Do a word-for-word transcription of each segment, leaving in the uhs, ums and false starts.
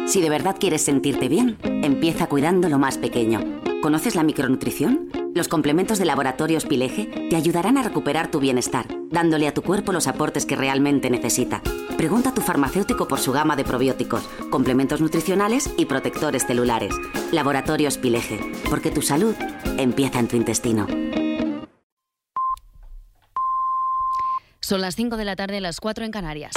Si de verdad quieres sentirte bien, empieza cuidando lo más pequeño. ¿Conoces la micronutrición? Los complementos de Laboratorios Pileje te ayudarán a recuperar tu bienestar, dándole a tu cuerpo los aportes que realmente necesita. Pregunta a tu farmacéutico por su gama de probióticos, complementos nutricionales y protectores celulares. Laboratorios Pileje, porque tu salud empieza en tu intestino. Son las cinco de la tarde, las cuatro en Canarias.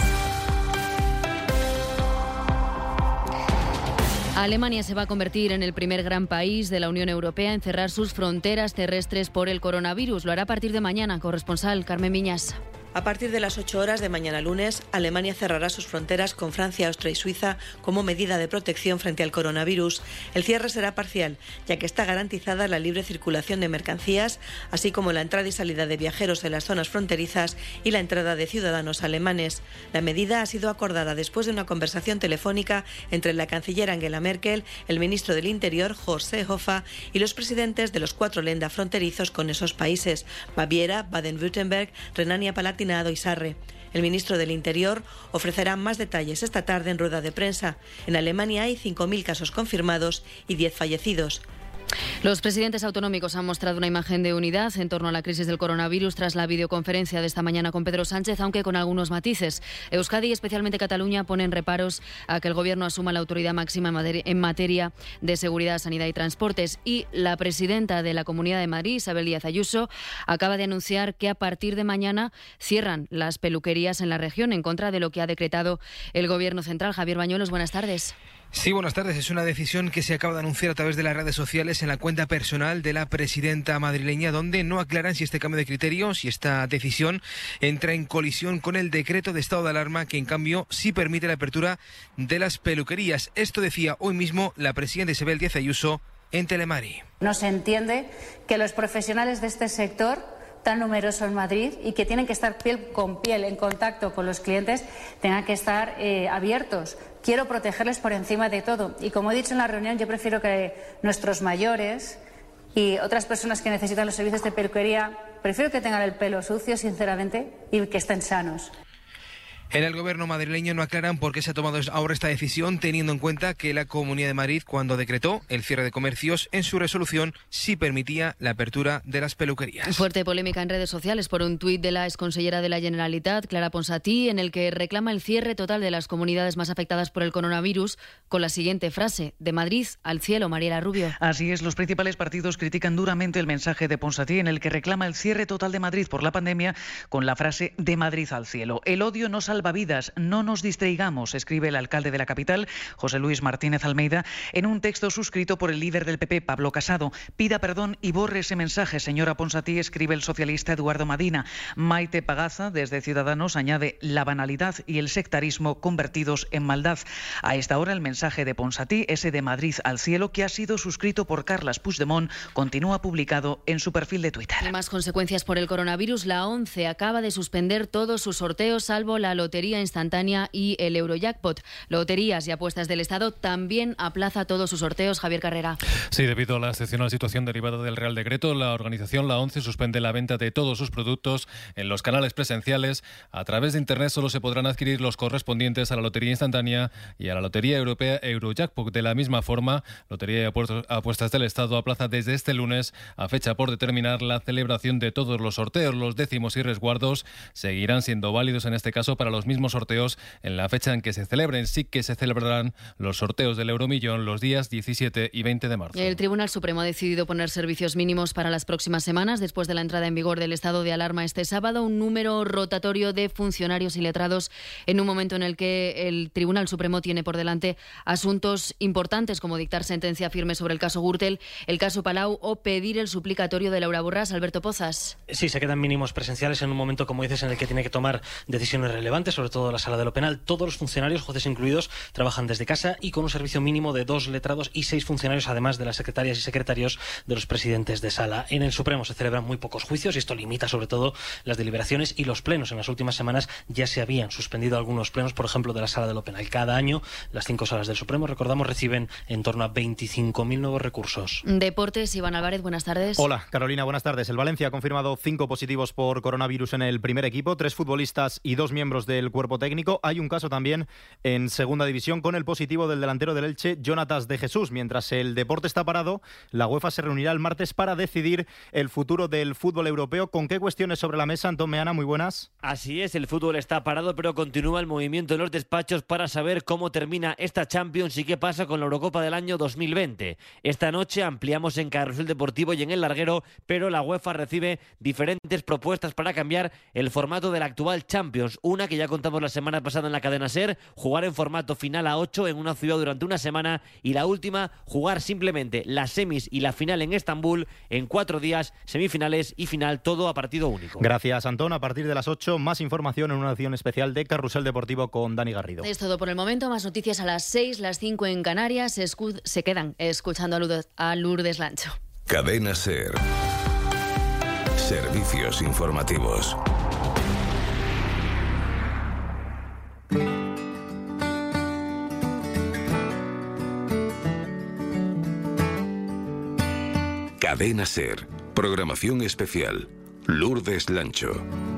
Alemania se va a convertir en el primer gran país de la Unión Europea en cerrar sus fronteras terrestres por el coronavirus. Lo hará a partir de mañana. Corresponsal Carmen Viñas. A partir de las ocho horas de mañana lunes, Alemania cerrará sus fronteras con Francia, Austria y Suiza como medida de protección frente al coronavirus. El cierre será parcial, ya que está garantizada la libre circulación de mercancías, así como la entrada y salida de viajeros en las zonas fronterizas y la entrada de ciudadanos alemanes. La medida ha sido acordada después de una conversación telefónica entre la canciller Angela Merkel, el ministro del Interior, Horst Seehofer, y los presidentes de los cuatro Länder fronterizos con esos países: Baviera, Baden-Württemberg, Renania-Palatinado y Sarre. El ministro del Interior ofrecerá más detalles esta tarde en rueda de prensa. En Alemania hay cinco mil casos confirmados y diez fallecidos. Los presidentes autonómicos han mostrado una imagen de unidad en torno a la crisis del coronavirus tras la videoconferencia de esta mañana con Pedro Sánchez, aunque con algunos matices. Euskadi y especialmente Cataluña ponen reparos a que el Gobierno asuma la autoridad máxima en materia de seguridad, sanidad y transportes. Y la presidenta de la Comunidad de Madrid, Isabel Díaz Ayuso, acaba de anunciar que a partir de mañana cierran las peluquerías en la región en contra de lo que ha decretado el Gobierno central. Javier Bañuelos, buenas tardes. Sí, buenas tardes. Es una decisión que se acaba de anunciar a través de las redes sociales en la cuenta personal de la presidenta madrileña, donde no aclaran si este cambio de criterio, si esta decisión entra en colisión con el decreto de estado de alarma, que en cambio sí permite la apertura de las peluquerías. Esto decía hoy mismo la presidenta Isabel Díaz Ayuso en Telemadrid. No se entiende que los profesionales de este sector, tan numeroso en Madrid y que tienen que estar piel con piel en contacto con los clientes, tengan que estar eh, abiertos. Quiero protegerles por encima de todo. Y como he dicho en la reunión, yo prefiero que nuestros mayores y otras personas que necesitan los servicios de peluquería, prefiero que tengan el pelo sucio, sinceramente, y que estén sanos. En el Gobierno madrileño no aclaran por qué se ha tomado ahora esta decisión, teniendo en cuenta que la Comunidad de Madrid, cuando decretó el cierre de comercios, en su resolución sí permitía la apertura de las peluquerías. Fuerte polémica en redes sociales por un tuit de la exconsellera de la Generalitat, Clara Ponsatí, en el que reclama el cierre total de las comunidades más afectadas por el coronavirus, con la siguiente frase: de Madrid al cielo, Mariela Rubio. Así es, los principales partidos critican duramente el mensaje de Ponsatí, en el que reclama el cierre total de Madrid por la pandemia, con la frase de Madrid al cielo. El odio no salva vidas, no nos distraigamos, escribe el alcalde de la capital, José Luis Martínez Almeida, en un texto suscrito por el líder del P P, Pablo Casado. Pida perdón y borre ese mensaje, señora Ponsatí, escribe el socialista Eduardo Madina. Maite Pagaza, desde Ciudadanos, añade: la banalidad y el sectarismo convertidos en maldad. A esta hora el mensaje de Ponsatí, ese de Madrid al cielo, que ha sido suscrito por Carles Puigdemont, continúa publicado en su perfil de Twitter. Y más consecuencias por el coronavirus. La ONCE acaba de suspender todos sus sorteos, salvo la lotería instantánea y el Eurojackpot. Loterías y apuestas del Estado también aplaza todos sus sorteos. Javier Carrera. Sí, debido a la excepcional situación derivada del Real Decreto, la organización, la ONCE, suspende la venta de todos sus productos en los canales presenciales. A través de Internet solo se podrán adquirir los correspondientes a la lotería instantánea y a la lotería europea Eurojackpot. De la misma forma, Lotería y Apuestas del Estado aplaza desde este lunes, a fecha por determinar, la celebración de todos los sorteos. Los décimos y resguardos seguirán siendo válidos en este caso para los mismos sorteos en la fecha en que se celebren. Sí que se celebrarán los sorteos del Euromillón los días diecisiete y veinte de marzo. El Tribunal Supremo ha decidido poner servicios mínimos para las próximas semanas después de la entrada en vigor del estado de alarma este sábado, un número rotatorio de funcionarios y letrados en un momento en el que el Tribunal Supremo tiene por delante asuntos importantes como dictar sentencia firme sobre el caso Gürtel, el caso Palau o pedir el suplicatorio de Laura Borràs. Alberto Pozas. Sí, se quedan mínimos presenciales en un momento, como dices, en el que tiene que tomar decisiones relevantes, sobre todo la Sala de lo Penal. Todos los funcionarios, jueces incluidos, trabajan desde casa y con un servicio mínimo de dos letrados y seis funcionarios, además de las secretarias y secretarios de los presidentes de sala. En el Supremo se celebran muy pocos juicios y esto limita sobre todo las deliberaciones y los plenos. En las últimas semanas ya se habían suspendido algunos plenos, por ejemplo, de la Sala de lo Penal. Cada año las cinco salas del Supremo, recordamos, reciben en torno a veinticinco mil nuevos recursos. Deportes, Iván Álvarez, buenas tardes. Hola, Carolina, buenas tardes. El Valencia ha confirmado cinco positivos por coronavirus en el primer equipo, tres futbolistas y dos miembros de del cuerpo técnico. Hay un caso también en segunda división con el positivo del delantero del Elche, Jonatas de Jesús. Mientras el deporte está parado, la UEFA se reunirá el martes para decidir el futuro del fútbol europeo. ¿Con qué cuestiones sobre la mesa, Antón Meana? Muy buenas. Así es, el fútbol está parado, pero continúa el movimiento en los despachos para saber cómo termina esta Champions y qué pasa con la Eurocopa del año dos mil veinte. Esta noche ampliamos en Carrusel Deportivo y en El Larguero, pero la UEFA recibe diferentes propuestas para cambiar el formato de la actual Champions. Una que ya contamos la semana pasada en la cadena SER, jugar en formato final a ocho en una ciudad durante una semana, y la última, jugar simplemente las semis y la final en Estambul en cuatro días, semifinales y final, todo a partido único. Gracias, Antón. A partir de las ocho, más información en una edición especial de Carrusel Deportivo con Dani Garrido. Es todo por el momento. Más noticias a las seis, las cinco en Canarias. Se, escu- se quedan escuchando a Lourdes, a Lourdes Lancho. Cadena SER. Servicios informativos. Cadena SER. Programación especial. Lourdes Lancho.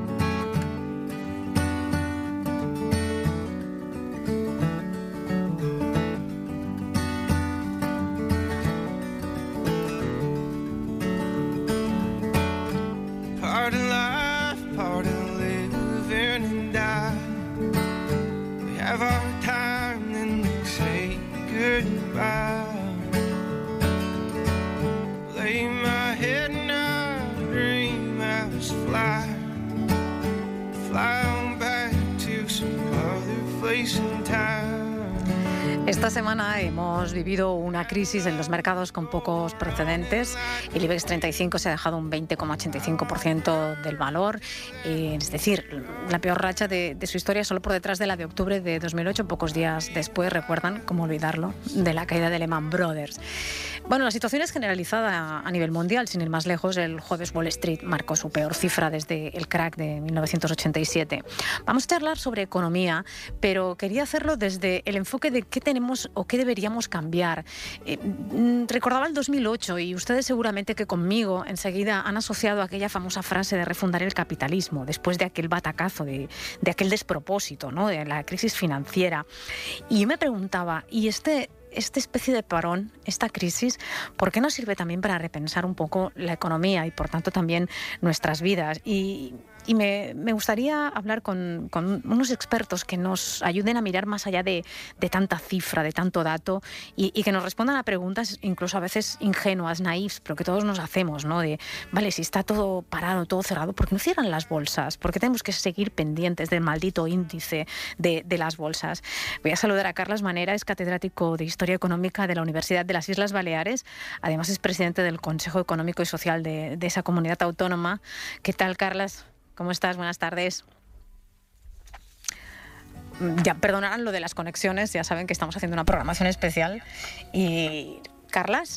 Esta semana hemos vivido una crisis en los mercados con pocos precedentes. El IBEX treinta y cinco se ha dejado un veinte coma ochenta y cinco por ciento del valor, eh, es decir, la peor racha de, de su historia, solo por detrás de la de octubre de dos mil ocho, pocos días después, recuerdan, cómo olvidarlo, de la caída de Lehman Brothers. Bueno, la situación es generalizada a nivel mundial. Sin ir más lejos, el jueves Wall Street marcó su peor cifra desde el crack de mil novecientos ochenta y siete. Vamos a charlar sobre economía, pero quería hacerlo desde el enfoque de qué tenemos o qué deberíamos cambiar. Eh, recordaba el dos mil ocho y ustedes seguramente que conmigo enseguida han asociado aquella famosa frase de refundar el capitalismo después de aquel batacazo, de, de aquel despropósito, ¿no?, de la crisis financiera. Y yo me preguntaba, ¿y este... esta especie de parón, esta crisis, ¿por qué no sirve también para repensar un poco la economía y por tanto también nuestras vidas? Y, y me, me gustaría hablar con, con unos expertos que nos ayuden a mirar más allá de, de tanta cifra, de tanto dato, y, y que nos respondan a preguntas incluso a veces ingenuas, naifs, pero que todos nos hacemos, ¿no? De, vale, si está todo parado, todo cerrado, ¿por qué no cierran las bolsas? ¿Por qué tenemos que seguir pendientes del maldito índice de, de las bolsas? Voy a saludar a Carles Manera, es catedrático de Historia Económica de la Universidad de las Islas Baleares. Además es presidente del Consejo Económico y Social de, de esa comunidad autónoma. ¿Qué tal, Carles? ¿Cómo estás? Buenas tardes. Ya perdonarán lo de las conexiones, ya saben que estamos haciendo una programación especial. Y Carlas,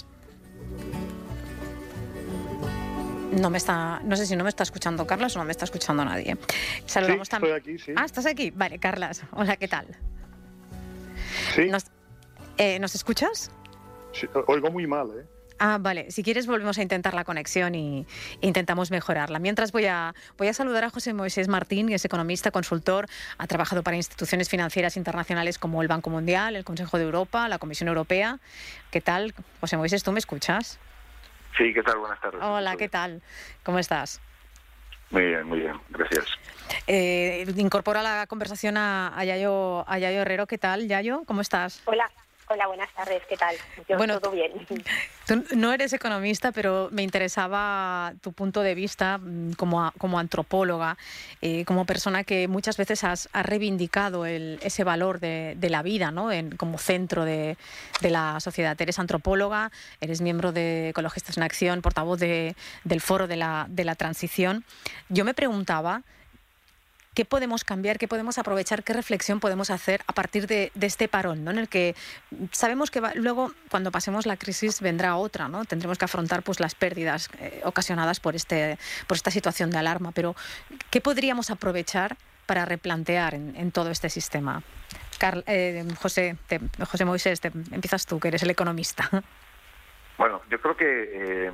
no me está, no sé si no me está escuchando Carlas o no me está escuchando nadie. Saludamos sí, también. Estoy aquí, sí. Ah, ¿estás aquí? Vale, Carlas. Hola, ¿qué tal? Sí. ¿Nos, eh, ¿nos escuchas? Sí, oigo muy mal, ¿eh? Ah, vale. Si quieres volvemos a intentar la conexión y intentamos mejorarla. Mientras voy a, voy a saludar a José Moisés Martín, que es economista, consultor, ha trabajado para instituciones financieras internacionales como el Banco Mundial, el Consejo de Europa, la Comisión Europea. ¿Qué tal? José Moisés, ¿tú me escuchas? Sí, ¿qué tal? Buenas tardes. Hola, ¿qué tal? ¿Cómo estás? Muy bien, muy bien. Gracias. Eh, incorpora a la conversación a, a, Yayo, a Yayo Herrero. ¿Qué tal, Yayo? ¿Cómo estás? Hola. Hola, buenas tardes, ¿qué tal? Yo bueno, todo bien. Tú no eres economista, pero me interesaba tu punto de vista como, como antropóloga, eh, como persona que muchas veces has, has reivindicado el, ese valor de, de la vida, ¿no?, en, como centro de, de la sociedad. Eres antropóloga, eres miembro de Ecologistas en Acción, portavoz de, del Foro de la, de la Transición. Yo me preguntaba, ¿qué podemos cambiar? ¿Qué podemos aprovechar? ¿Qué reflexión podemos hacer a partir de, de este parón, ¿no?, en el que sabemos que va, luego, cuando pasemos la crisis, vendrá otra, ¿no? Tendremos que afrontar pues, las pérdidas eh, ocasionadas por, este, por esta situación de alarma. Pero, ¿qué podríamos aprovechar para replantear en, en todo este sistema? Carl, eh, José, te, José Moisés, te, empiezas tú, que eres el economista. Bueno, yo creo que... Eh...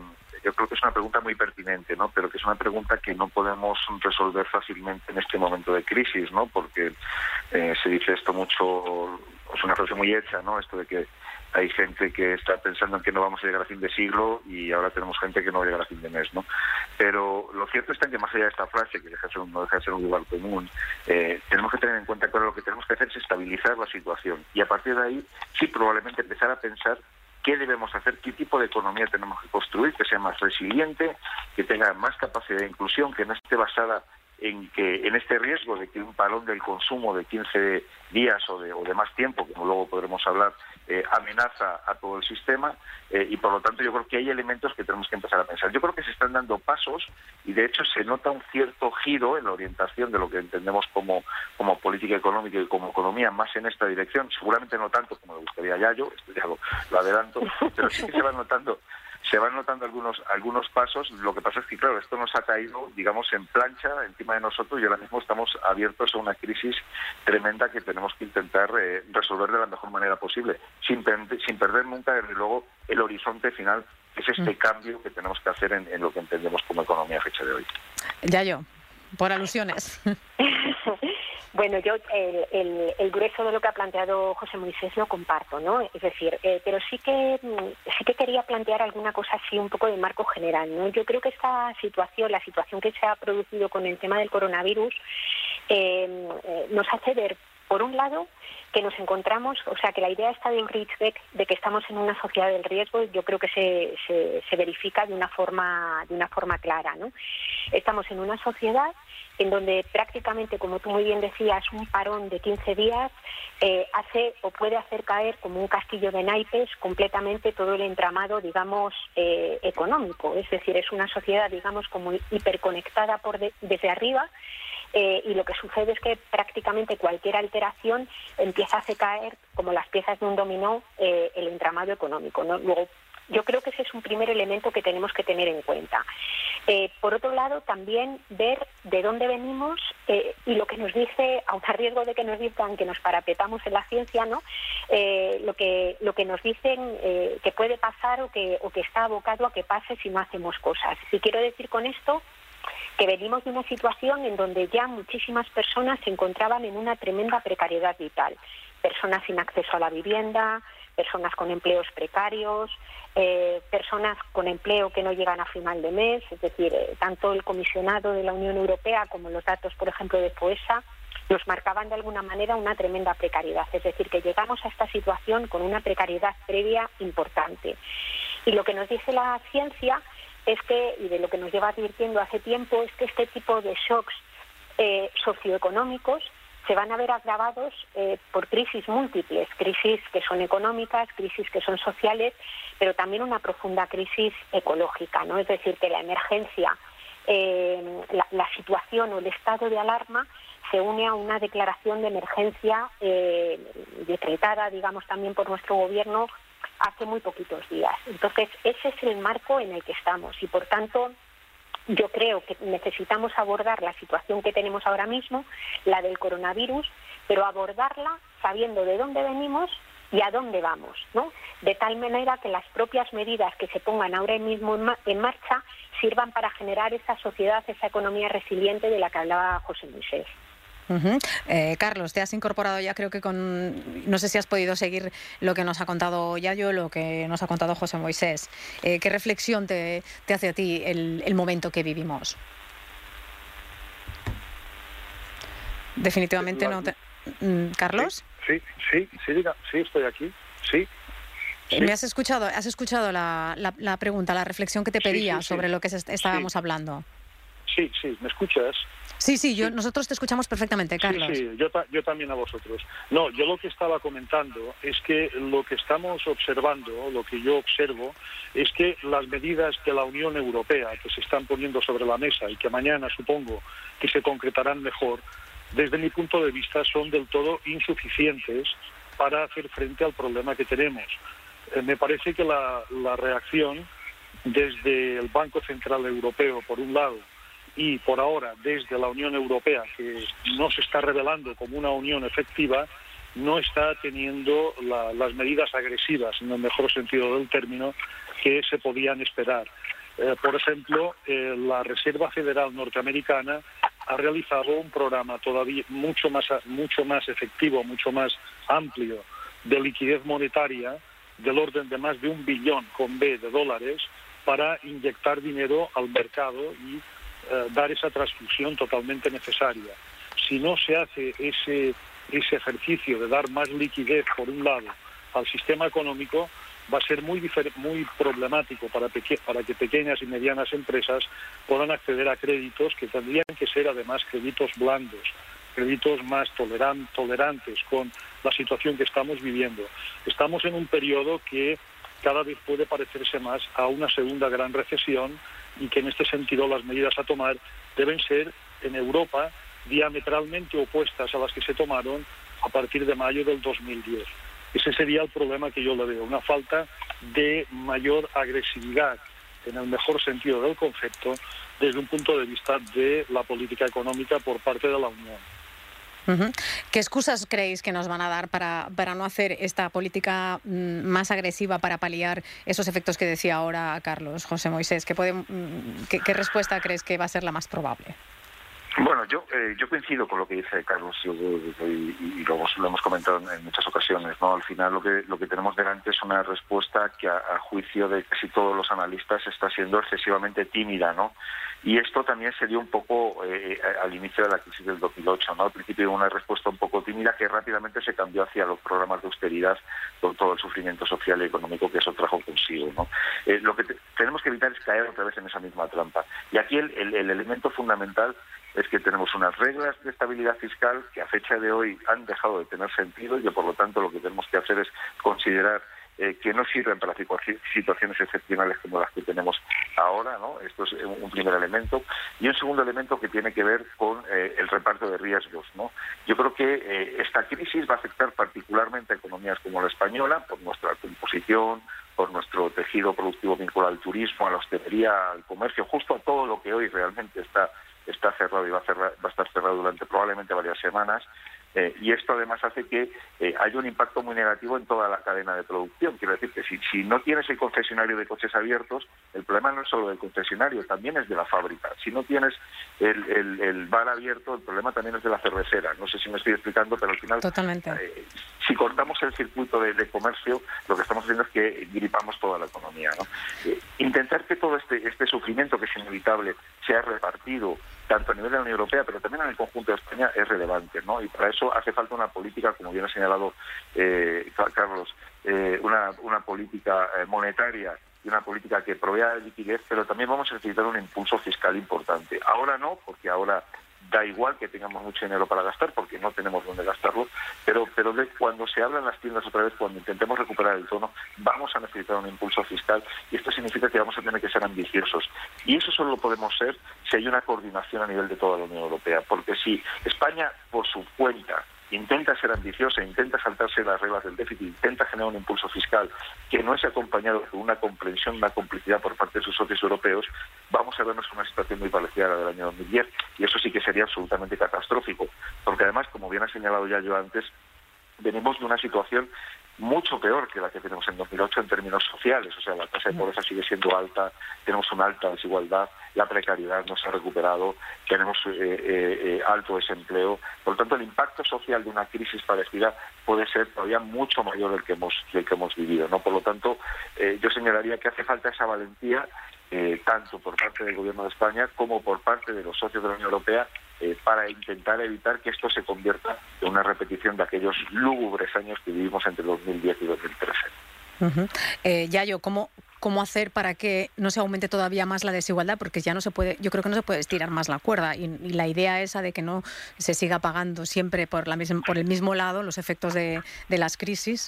yo creo que es una pregunta muy pertinente, ¿no? Pero que es una pregunta que no podemos resolver fácilmente en este momento de crisis, ¿no? Porque eh, se dice esto mucho, es una frase muy hecha, ¿no? Esto de que hay gente que está pensando en que no vamos a llegar a fin de siglo y ahora tenemos gente que no va a llegar a fin de mes, ¿no? Pero lo cierto está en que más allá de esta frase, que deja de ser un, no deja de ser un lugar común, eh, tenemos que tener en cuenta que ahora lo que tenemos que hacer es estabilizar la situación y a partir de ahí sí probablemente empezar a pensar qué debemos hacer, qué tipo de economía tenemos que construir, que sea más resiliente, que tenga más capacidad de inclusión, que no esté basada en que en este riesgo de que un parón del consumo de quince días o de, o de más tiempo, como luego podremos hablar, eh, amenaza a todo el sistema eh, y por lo tanto yo creo que hay elementos que tenemos que empezar a pensar. Yo creo que se están dando pasos y de hecho se nota un cierto giro en la orientación de lo que entendemos como, como política económica y como economía más en esta dirección, seguramente no tanto como le gustaría a Yayo, esto ya lo, lo adelanto, pero sí que se van notando Se van notando algunos algunos pasos. Lo que pasa es que, claro, esto nos ha caído, digamos, en plancha encima de nosotros y ahora mismo estamos abiertos a una crisis tremenda que tenemos que intentar eh, resolver de la mejor manera posible, sin, sin perder nunca, desde luego, el horizonte final, que es este mm. cambio que tenemos que hacer en, en lo que entendemos como economía a fecha de hoy. Yayo, por alusiones. Bueno, yo el, el, el grueso de lo que ha planteado José Moisés lo comparto, ¿no? Es decir, eh, pero sí que sí que quería plantear alguna cosa así un poco de marco general, ¿no? Yo creo que esta situación, la situación que se ha producido con el tema del coronavirus, eh, eh, nos hace ver, por un lado, que nos encontramos, o sea, que la idea esta de Ulrich Beck de que estamos en una sociedad del riesgo, yo creo que se, se, se verifica de una forma de una forma clara, ¿no? Estamos en una sociedad en donde prácticamente, como tú muy bien decías, un parón de quince días eh, hace o puede hacer caer como un castillo de naipes completamente todo el entramado, digamos, eh, económico. Es decir, es una sociedad, digamos, como hiperconectada por de, desde arriba. Eh, y lo que sucede es que prácticamente cualquier alteración empieza a hacer caer, como las piezas de un dominó, eh, el entramado económico, ¿no? Luego, yo creo que ese es un primer elemento que tenemos que tener en cuenta. Eh, por otro lado, también ver de dónde venimos eh, y lo que nos dice, aun a riesgo de que nos digan que nos parapetamos en la ciencia, ¿no? Eh, lo que lo que nos dicen eh, que puede pasar o que o que está abocado a que pase si no hacemos cosas. Y quiero decir con esto que venimos de una situación en donde ya muchísimas personas se encontraban en una tremenda precariedad vital. Personas sin acceso a la vivienda, personas con empleos precarios, eh, personas con empleo que no llegan a final de mes, es decir, eh, tanto el comisionado de la Unión Europea como los datos, por ejemplo, de FOESA, nos marcaban de alguna manera una tremenda precariedad, es decir, que llegamos a esta situación con una precariedad previa importante. Y lo que nos dice la ciencia es que, y de lo que nos lleva advirtiendo hace tiempo, es que este tipo de shocks eh, socioeconómicos se van a ver agravados eh, por crisis múltiples, crisis que son económicas, crisis que son sociales, pero también una profunda crisis ecológica, ¿no? Es decir, que la emergencia, eh, la, la situación o el estado de alarma se une a una declaración de emergencia eh, decretada, digamos, también por nuestro gobierno hace muy poquitos días. Entonces, ese es el marco en el que estamos y, por tanto, yo creo que necesitamos abordar la situación que tenemos ahora mismo, la del coronavirus, pero abordarla sabiendo de dónde venimos y a dónde vamos, ¿no? De tal manera que las propias medidas que se pongan ahora mismo en, ma- en marcha sirvan para generar esa sociedad, esa economía resiliente de la que hablaba José Moisés. Uh-huh. Eh, Carlos, te has incorporado ya, creo que con... No sé si has podido seguir lo que nos ha contado Yayo, lo que nos ha contado José Moisés. Eh, ¿Qué reflexión te, te hace a ti el, el momento que vivimos? Definitivamente no te... ¿Carlos? Sí, sí, sí, diga, sí, estoy aquí, sí. Sí. ¿Me has escuchado? ¿Has escuchado la, la, la pregunta, la reflexión que te pedía sí, sí, sobre sí. lo que se, estábamos sí. hablando? Sí, sí, ¿me escuchas? Sí, sí, yo, sí. nosotros te escuchamos perfectamente, Carlos. Sí, sí, yo, yo también a vosotros. No, yo lo que estaba comentando es que lo que estamos observando, lo que yo observo, es que las medidas de la Unión Europea que se están poniendo sobre la mesa y que mañana supongo que se concretarán mejor, desde mi punto de vista son del todo insuficientes para hacer frente al problema que tenemos. Eh, me parece que la, la reacción desde el Banco Central Europeo, por un lado, y por ahora desde la Unión Europea, que no se está revelando como una unión efectiva, no está teniendo la, las medidas agresivas, en el mejor sentido del término, que se podían esperar. Eh, por ejemplo, eh, la Reserva Federal norteamericana ha realizado un programa todavía mucho más, mucho más efectivo, mucho más amplio de liquidez monetaria del orden de más de un billón con B de dólares para inyectar dinero al mercado y eh, dar esa transfusión totalmente necesaria. Si no se hace ese, ese ejercicio de dar más liquidez, por un lado, al sistema económico, va a ser muy, muy problemático para, peque para que pequeñas y medianas empresas puedan acceder a créditos que tendrían que ser además créditos blandos, créditos más toleran tolerantes con la situación que estamos viviendo. Estamos en un periodo que cada vez puede parecerse más a una segunda gran recesión y que en este sentido las medidas a tomar deben ser en Europa diametralmente opuestas a las que se tomaron a partir de mayo del dos mil diez. Ese sería el problema que yo le veo, una falta de mayor agresividad, en el mejor sentido del concepto, desde un punto de vista de la política económica por parte de la Unión. Uh-huh. ¿Qué excusas creéis que nos van a dar para, para no hacer esta política mm, más agresiva para paliar esos efectos que decía ahora Carlos, José Moisés? ¿Qué, puede, mm, qué, qué respuesta crees que va a ser la más probable? Bueno, yo eh, yo coincido con lo que dice Carlos yo, y, y lo, lo hemos comentado en muchas ocasiones, ¿no? Al final lo que lo que tenemos delante es una respuesta que a, a juicio de casi todos los analistas está siendo excesivamente tímida, ¿no? Y esto también se dio un poco eh, al inicio de la crisis del dos mil ocho, ¿no? Al principio una respuesta un poco tímida que rápidamente se cambió hacia los programas de austeridad con todo el sufrimiento social y económico que eso trajo consigo, ¿no? Eh, lo que te, tenemos que evitar es caer otra vez en esa misma trampa. Y aquí el, el, el elemento fundamental es que tenemos unas reglas de estabilidad fiscal que a fecha de hoy han dejado de tener sentido y que por lo tanto lo que tenemos que hacer es considerar eh, que no sirven para situaciones excepcionales como las que tenemos ahora, ¿no? Esto es un primer elemento. Y un segundo elemento que tiene que ver con eh, el reparto de riesgos, ¿no? Yo creo que eh, esta crisis va a afectar particularmente a economías como la española por nuestra composición, por nuestro tejido productivo vinculado al turismo, a la hostelería, al comercio, justo a todo lo que hoy realmente está está cerrado y va a, cerrar, va a estar cerrado durante probablemente varias semanas. Eh, y esto además hace que eh, haya un impacto muy negativo en toda la cadena de producción. Quiero decir que si, si no tienes el concesionario de coches abiertos, el problema no es solo del concesionario, también es de la fábrica. Si no tienes el, el, el bar abierto, el problema también es de la cervecera. No sé si me estoy explicando, pero al final, Totalmente. Eh, si cortamos el circuito de, de comercio, lo que estamos haciendo es que gripamos toda la economía, ¿no? Eh, intentar que todo este, este sufrimiento, que es inevitable, sea repartido tanto a nivel de la Unión Europea, pero también en el conjunto de España, es relevante, ¿no? Y para eso hace falta una política, como bien ha señalado eh, Carlos, eh, una, una política eh, monetaria y una política que provea de liquidez, pero también vamos a necesitar un impulso fiscal importante. Ahora no, porque ahora da igual que tengamos mucho dinero para gastar, porque no tenemos dónde gastarlo, pero, pero de cuando se habla en las tiendas otra vez, cuando intentemos recuperar el tono, vamos a necesitar un impulso fiscal y esto significa que vamos a tener que ser ambiciosos. Y eso solo lo podemos ser si hay una coordinación a nivel de toda la Unión Europea, porque si España, por su cuenta, intenta ser ambiciosa, intenta saltarse las reglas del déficit, intenta generar un impulso fiscal que no es acompañado de una comprensión, una complicidad por parte de sus socios europeos, vamos a vernos en una situación muy parecida a la del año dos mil diez, y eso sí que sería absolutamente catastrófico, porque además, como bien ha señalado ya yo antes, venimos de una situación mucho peor que la que tenemos en dos mil ocho en términos sociales, o sea, la tasa de pobreza sigue siendo alta, tenemos una alta desigualdad, la precariedad no se ha recuperado, tenemos eh, eh, alto desempleo, por lo tanto el impacto social de una crisis parecida puede ser todavía mucho mayor del que hemos, del que hemos vivido, ¿no? Por lo tanto, eh, yo señalaría que hace falta esa valentía, eh, tanto por parte del Gobierno de España como por parte de los socios de la Unión Europea, Eh, para intentar evitar que esto se convierta en una repetición de aquellos lúgubres años que vivimos entre dos mil diez y dos mil trece. Uh-huh. eh, Yayo, ¿cómo, ¿cómo hacer para que no se aumente todavía más la desigualdad? Porque ya no se puede, yo creo que no se puede estirar más la cuerda y, y la idea esa de que no se siga pagando siempre por, la misma, por el mismo lado los efectos de, de las crisis.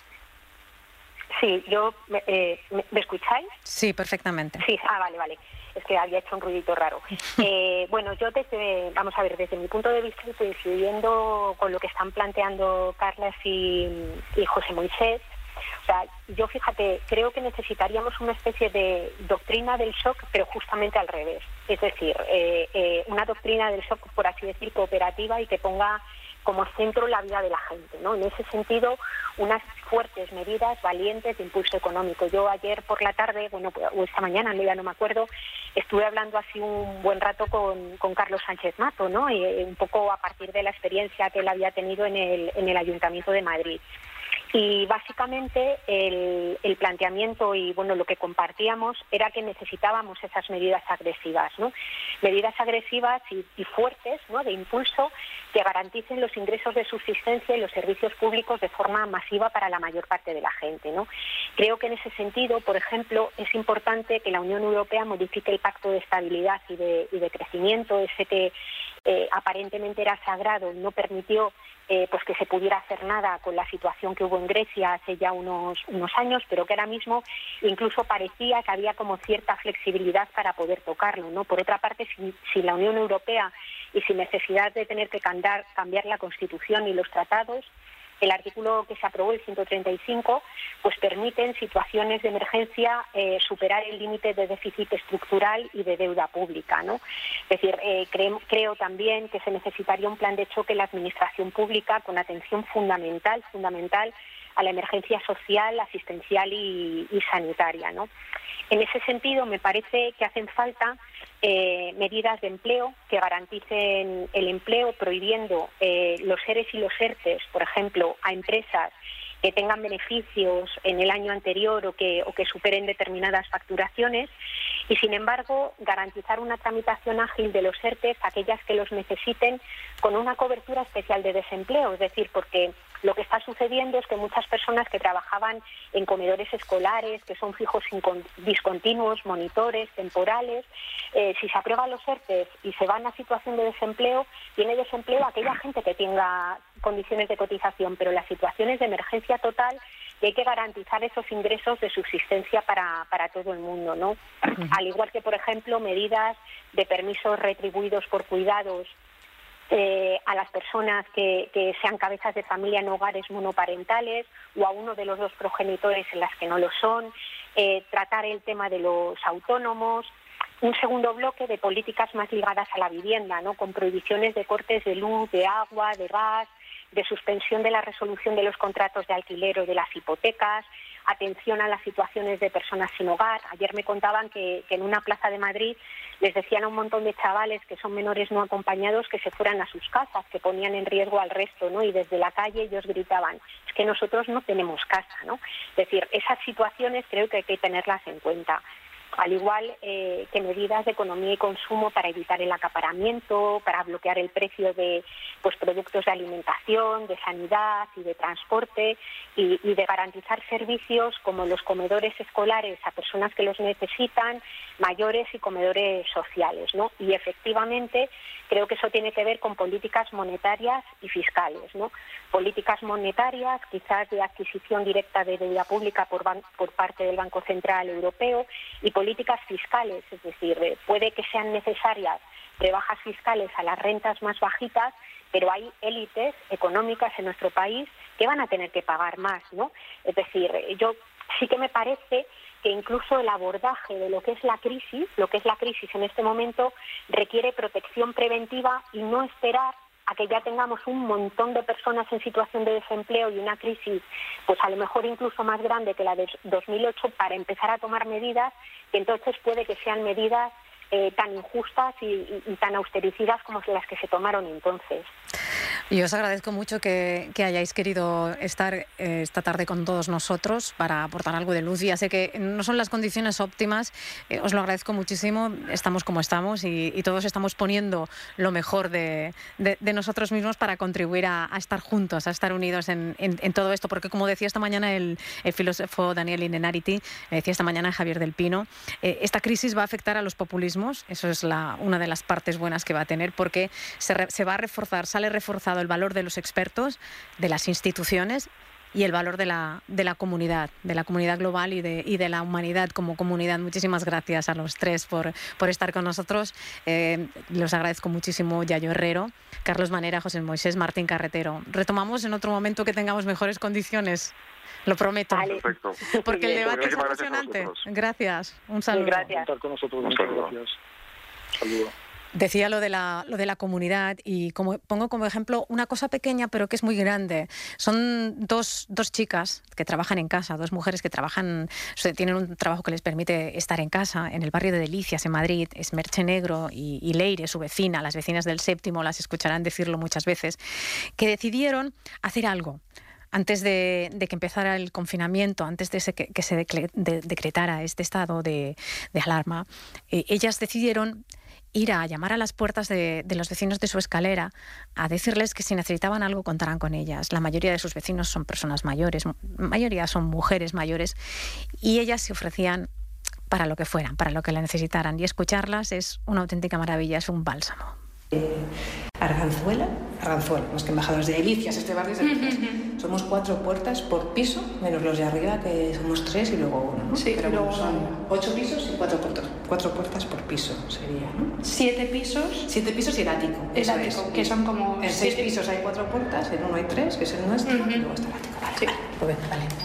Sí, yo eh, ¿me escucháis? Sí, perfectamente. Sí, ah, vale, vale. Es que había hecho un ruidito raro. Eh, bueno, yo desde, vamos a ver, desde mi punto de vista, coincidiendo con lo que están planteando Carlas y, y José Moisés, o sea, yo fíjate, creo que necesitaríamos una especie de doctrina del shock, pero justamente al revés. Es decir, eh, eh, una doctrina del shock, por así decir, cooperativa y que ponga como centro la vida de la gente, ¿no? En ese sentido, unas fuertes medidas, valientes de impulso económico. Yo ayer por la tarde, bueno, o esta mañana, ya no me acuerdo, estuve hablando así un buen rato con, con Carlos Sánchez Mato, ¿no? Y un poco a partir de la experiencia que él había tenido en el, en el Ayuntamiento de Madrid. Y básicamente el, el planteamiento y bueno lo que compartíamos era que necesitábamos esas medidas agresivas, ¿no? Medidas agresivas y, y fuertes, ¿no? De impulso que garanticen los ingresos de subsistencia y los servicios públicos de forma masiva para la mayor parte de la gente, ¿no? Creo que en ese sentido, por ejemplo, es importante que la Unión Europea modifique el Pacto de Estabilidad y de, y de Crecimiento, ese que eh, aparentemente era sagrado y no permitió Eh, pues que se pudiera hacer nada con la situación que hubo en Grecia hace ya unos, unos años, pero que ahora mismo incluso parecía que había como cierta flexibilidad para poder tocarlo, ¿no? Por otra parte, si, si la Unión Europea y sin necesidad de tener que cambiar, cambiar la Constitución y los tratados, el artículo que se aprobó, el ciento treinta y cinco, pues permite en situaciones de emergencia eh, superar el límite de déficit estructural y de deuda pública, ¿no? Es decir, eh, creo, creo también que se necesitaría un plan de choque en la administración pública con atención fundamental, fundamental a la emergencia social, asistencial y, y sanitaria, ¿no? En ese sentido, me parece que hacen falta eh, medidas de empleo que garanticen el empleo, prohibiendo eh, los ERES y los ERTES, por ejemplo, a empresas que tengan beneficios en el año anterior o que, o que superen determinadas facturaciones y, sin embargo, garantizar una tramitación ágil de los ERTES a aquellas que los necesiten con una cobertura especial de desempleo. Es decir, porque lo que está sucediendo es que muchas personas que trabajaban en comedores escolares, que son fijos discontinuos, monitores, temporales, eh, si se aprueban los ERTES y se van a situación de desempleo, tiene desempleo aquella gente que tenga condiciones de cotización, pero las situaciones de emergencia total, que hay que garantizar esos ingresos de subsistencia para, para todo el mundo, ¿no? Uh-huh. Al igual que, por ejemplo, medidas de permisos retribuidos por cuidados eh, a las personas que, que sean cabezas de familia en hogares monoparentales o a uno de los dos progenitores en las que no lo son, eh, tratar el tema de los autónomos. Un segundo bloque de políticas más ligadas a la vivienda, ¿no? Con prohibiciones de cortes de luz, de agua, de gas, de suspensión de la resolución de los contratos de alquiler o de las hipotecas, atención a las situaciones de personas sin hogar. Ayer me contaban que, que en una plaza de Madrid les decían a un montón de chavales que son menores no acompañados que se fueran a sus casas, que ponían en riesgo al resto, ¿no? Y desde la calle ellos gritaban, es que nosotros no tenemos casa, ¿no? Es decir, esas situaciones creo que hay que tenerlas en cuenta. Al igual eh, que medidas de economía y consumo para evitar el acaparamiento, para bloquear el precio de pues, productos de alimentación, de sanidad y de transporte y, y de garantizar servicios como los comedores escolares a personas que los necesitan, mayores y comedores sociales, ¿no? Y efectivamente creo que eso tiene que ver con políticas monetarias y fiscales, ¿no? Políticas monetarias, quizás de adquisición directa de deuda pública por, ban- por parte del Banco Central Europeo y políticas fiscales, es decir, puede que sean necesarias rebajas fiscales a las rentas más bajitas, pero hay élites económicas en nuestro país que van a tener que pagar más, ¿no? Es decir, yo sí que me parece que incluso el abordaje de lo que es la crisis, lo que es la crisis en este momento, requiere protección preventiva y no esperar a que ya tengamos un montón de personas en situación de desempleo y una crisis, pues a lo mejor incluso más grande que la de dos mil ocho, para empezar a tomar medidas que entonces puede que sean medidas eh, tan injustas y, y, y tan austericidas como las que se tomaron entonces. Y os agradezco mucho que, que hayáis querido estar eh, esta tarde con todos nosotros para aportar algo de luz. Ya sé que no son las condiciones óptimas, eh, os lo agradezco muchísimo, estamos como estamos y, y todos estamos poniendo lo mejor de, de, de nosotros mismos para contribuir a, a estar juntos, a estar unidos en, en, en todo esto, porque como decía esta mañana el, el filósofo Daniel Innerarity, decía esta mañana Javier del Pino, eh, esta crisis va a afectar a los populismos, eso es la, una de las partes buenas que va a tener, porque se, re, se va a reforzar, sale reforzado el valor de los expertos, de las instituciones y el valor de la, de la comunidad, de la comunidad global y de, y de la humanidad como comunidad. Muchísimas gracias a los tres por, por estar con nosotros. Eh, los agradezco muchísimo, Yayo Herrero, Carlos Manera, José Moisés, Martín Carretero. Retomamos en otro momento que tengamos mejores condiciones. Lo prometo. Vale. Perfecto. Porque el debate es apasionante. Gracias. Un saludo. Gracias. Con nosotros. Muchas gracias. Saludos. Decía lo de la, lo de la comunidad y como, pongo como ejemplo una cosa pequeña pero que es muy grande. Son dos, dos chicas que trabajan en casa, dos mujeres que trabajan, tienen un trabajo que les permite estar en casa, en el barrio de Delicias, en Madrid. Es Merche Negro y, y Leire, su vecina, las vecinas del Séptimo, las escucharán decirlo muchas veces, que decidieron hacer algo. Antes de, de que empezara el confinamiento, antes de ese, que, que se de, de, decretara este estado de, de alarma, eh, ellas decidieron ir a llamar a las puertas de, de los vecinos de su escalera a decirles que si necesitaban algo contarán con ellas. La mayoría de sus vecinos son personas mayores, la mayoría son mujeres mayores, y ellas se ofrecían para lo que fueran, para lo que la necesitaran, y escucharlas es una auténtica maravilla, es un bálsamo. Eh, Arganzuela, Arganzuela, más que embajadores de Delicias, este barrio es de Delicias. Somos cuatro puertas por piso, menos los de arriba, que somos tres y luego uno, ¿no? Sí, pero luego bueno, son ocho pisos y cuatro puertas, cuatro puertas por piso sería, ¿no? Siete pisos. Siete pisos y el ático. El eso ático, es. que son como en siete... seis pisos hay cuatro puertas, en uno hay tres, que es el nuestro, uh-huh. y luego está el ático. Vale, sí. Vale, pues venga, vale.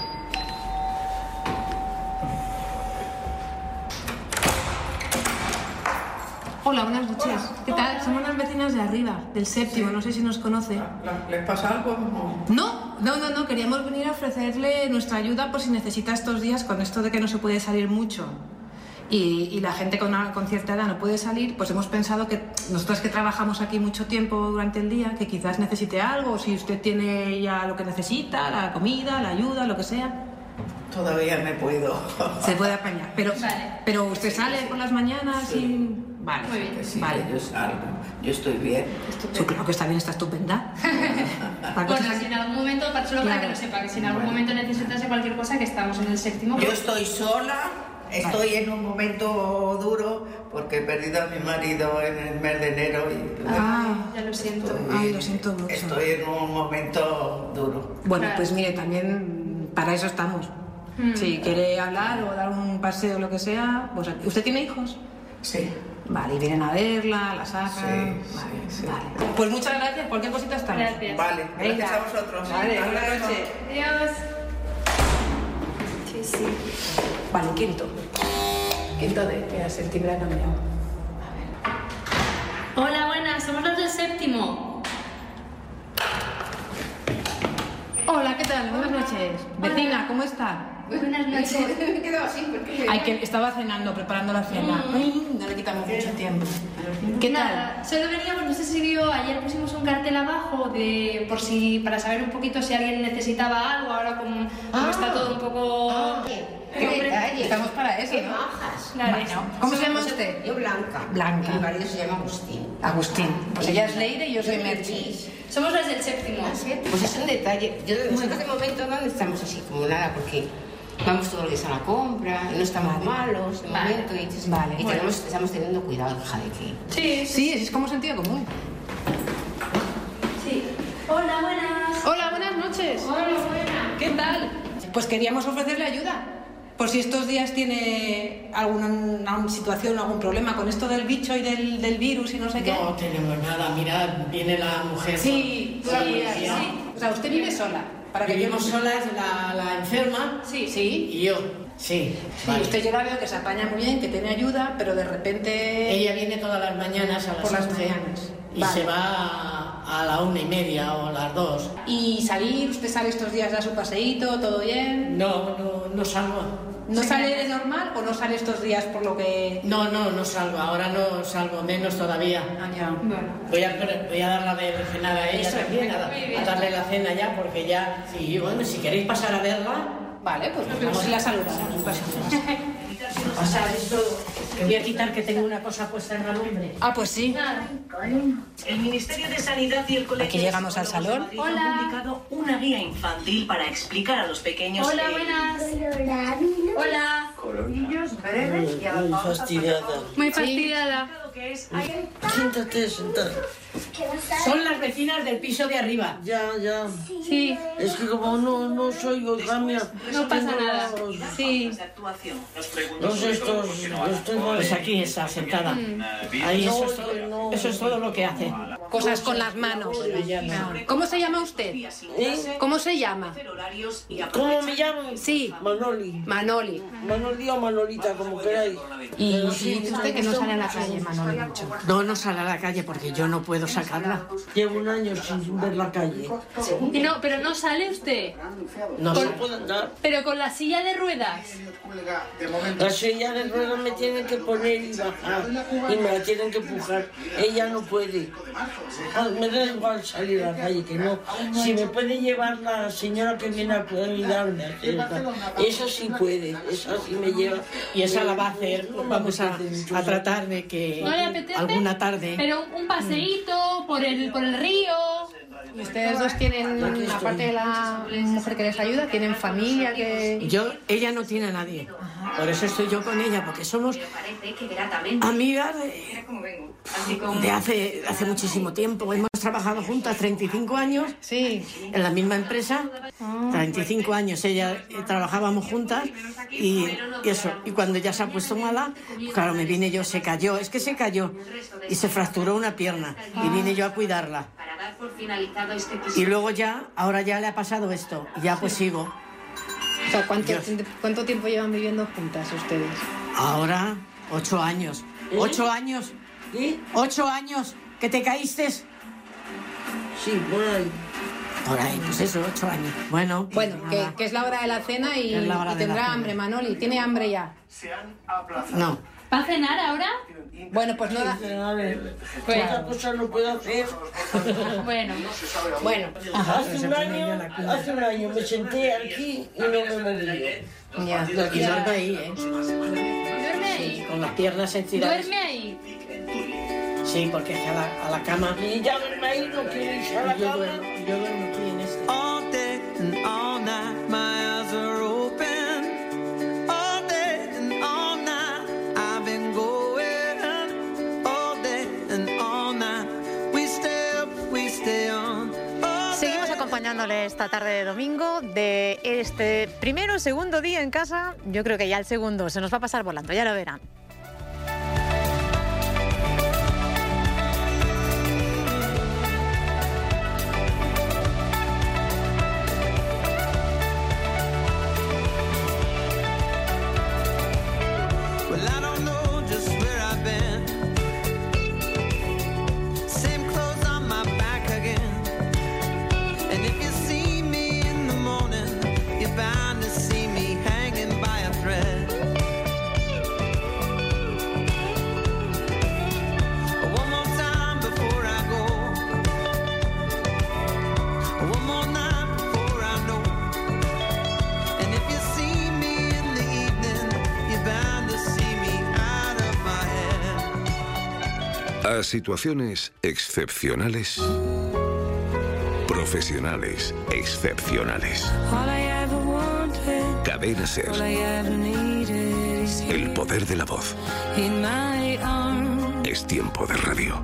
Hola, buenas noches. ¿Qué tal? Somos las vecinas de arriba, del Séptimo, no sé si nos conoce. ¿Les pasa algo? No, no, no, no, queríamos venir a ofrecerle nuestra ayuda por si necesita estos días con esto de que no se puede salir mucho. Y, y la gente con, una, con cierta edad no puede salir, pues hemos pensado que nosotras que trabajamos aquí mucho tiempo durante el día, que quizás necesite algo, o si usted tiene ya lo que necesita, la comida, la ayuda, lo que sea. Todavía me puedo. Se puede apañar, pero, vale. pero usted sale por las mañanas sí. y... Vale, muy bien. Sí, vale. Yo salgo, yo estoy bien. Yo creo que está bien, está estupenda. Bueno, si en algún momento, solo claro. para que lo sepa, que si en algún bueno. momento necesitase cualquier cosa, que estamos en el Séptimo. Yo estoy sola, estoy vale. en un momento duro, porque he perdido a mi marido en el mes de enero. Y ah, ya lo siento. Estoy, Ay, lo siento mucho. Estoy en un momento duro. Bueno, claro. pues mire, también para eso estamos. Hmm. Si quiere hablar o dar un paseo o lo que sea, pues ¿usted tiene hijos? Sí. Vale, y vienen a verla, la sacan. Sí, vale, sí, sí. Vale. Pues muchas gracias, cualquier cosita estamos. Gracias. Vale, venga. Gracias a vosotros. Vale, buenas noches. Adiós. Sí, sí. Vale, quinto. Quinto de que el timbre ha cambiado. A ver. Hola, buenas, somos los del Séptimo. Hola, ¿qué tal? Buenas noches. Hola. Vecina, ¿cómo está? Buenas noches. Me he quedado así porque... Ay, que estaba cenando, preparando la cena. Mm. Ay, no le quitamos mucho tiempo. ¿Qué Nada, tal? Solo veníamos, no sé si vio, ayer pusimos un cartel abajo de por si, para saber un poquito si alguien necesitaba algo, ahora como, ah. como está todo un poco... Ah. ¿Qué hombre? Estamos para eso, ¿Qué ¿no? bajas? Claro. Bueno, ¿cómo se llama usted? Yo Blanca. Blanca. Mi marido se llama Agustín. Agustín. Pues ella es Leire y yo soy Merchi. Somos las del Séptimo. Pues es un detalle. Yo, nosotros de momento no estamos así como nada, porque vamos todos los días a la compra, y no estamos vale. malos de vale. momento, y, entonces, vale. y bueno. tenemos, estamos teniendo cuidado, hija, de que... Sí, sí, es como sentido común. Sí. Hola, buenas. Hola, buenas noches. Hola, buenas. ¿Qué tal? Pues queríamos ofrecerle ayuda. Por si estos días tiene alguna situación, algún problema con esto del bicho y del, del virus y no sé qué. No tenemos nada, mirad, viene la mujer. Sí, sí, sí, sí. O sea, usted vive sola. Para que vivimos solas, la, la enferma sí. sí. y yo. Sí, sí vale. Usted yo la veo que se apaña muy bien, que tiene ayuda, pero de repente... Ella viene todas las mañanas a las Por las once mañanas. y Vale. se va a, a la una y media o a las dos. ¿Y salir? ¿Usted sale estos días a su paseíto? ¿Todo bien? No, no, no salgo. ¿No sale de normal o no sale estos días por lo que...? No, no, no salgo. Ahora no salgo, menos todavía. Ah, ya. Bueno. Voy a, voy a darla de cenar a ella también, a, a darle la cena ya, porque ya... Sí, bueno, si queréis pasar a verla... Vale, pues vamos y la saludamos. Pasar esto... Que voy a quitar que tengo una cosa puesta en la lumbre. Ah, pues sí. El Ministerio de Sanidad y el Colegio... Aquí llegamos al salón. Hola. Han publicado una guía infantil para explicar a los pequeños... Hola, que... buenas. Hola. Niños breves y adaptados. Muy fastidiada. Muy fastidiada. Siéntate, sentada. Son las vecinas del piso de arriba. Ya, ya. Sí. Es que como no, no soy orgamia... No pasa nada. Los... Sí. Los estos... Los tengo... Pues aquí está, sentada. Ahí, eso es todo, eso es todo lo que hace. cosas con las manos. ¿Cómo se llama usted? ¿Eh? ¿Cómo se llama? ¿Cómo me llamo? Sí. Manoli. Manoli. Manoli o Manolita, como queráis. Y Pero dice usted que no sale a la calle, Manoli, mucho. No, no sale a la calle porque yo no puedo sacarla. Llevo un año sin ver la calle. Y no, pero no sale usted. No Con- se puede andar. Pero con la silla de ruedas. La silla de ruedas me tienen que poner y bajar. Y me la tienen que empujar. Ella no puede. Ah, me da igual salir a la calle, que no. Si me puede llevar la señora que viene a cuidarme, a hacer- eso sí puede. Esa sí me lleva. Y esa la va a hacer. Vamos a, a tratar de que ¿No le apetece? alguna tarde. Pero un paseíto por el, por el río. ¿Y ustedes dos tienen, aparte de la mujer que les ayuda, tienen familia que...? Yo, ella no tiene a nadie. Por eso estoy yo con ella, porque somos amigas de, de hace, hace muchísimo tiempo. Hemos trabajado juntas treinta y cinco años, sí, en la misma empresa. treinta y cinco años ella eh, trabajábamos juntas y, y eso. Y cuando ella se ha puesto mala, pues claro, me vine yo, se cayó, es que se cayó y se fracturó una pierna y vine yo a cuidarla. Y luego ya, ahora ya le ha pasado esto y ya pues sigo. O sea, ¿cuánto, ¿cuánto tiempo llevan viviendo juntas ustedes? Ahora, ocho años. ¿Ocho años? ¿Sí? ¿Ocho años? ¿Que te caíste? Sí, por ahí. Por ahí, pues eso, ocho años. Bueno, Bueno, que, que es la hora de la cena y, Es la hora y de la tendrá cena. hambre, Manoli. ¿Tiene hambre ya? no. ¿Va a cenar ahora? Bueno, pues no da... Pues otra cosa no puedo hacer. Bueno. Bueno. Hace un año, hace un año me senté aquí y no me moví. Ya. Y duerme ahí, ¿eh? ¿Duerme ahí? Con las piernas estiradas. ¿Duerme ahí? Sí, porque es que a la, a la cama. Y ya duerme ahí, no quiero irse a la cama. Yo duermo, yo duermo aquí en este. All day and all night, my eyes are open. All day and all night, I've been going. All day and all night, we stay up, we stay on. Seguimos acompañándole esta tarde de domingo de este primero o segundo día en casa. Yo creo que ya el segundo se nos va a pasar volando, ya lo verán. Well, I don't know just where I've been. Same clothes on my back again. And if you see me in the morning, you're bound to see me hanging by a thread. One more time before I go. One more night before I know. And if you see me in the evening, you're bound to see me out of my head. A situaciones excepcionales. Profesionales excepcionales. All I ever wanted, Cadena Ser. all I ever needed is you El poder de la voz. in my arms. Es tiempo de radio.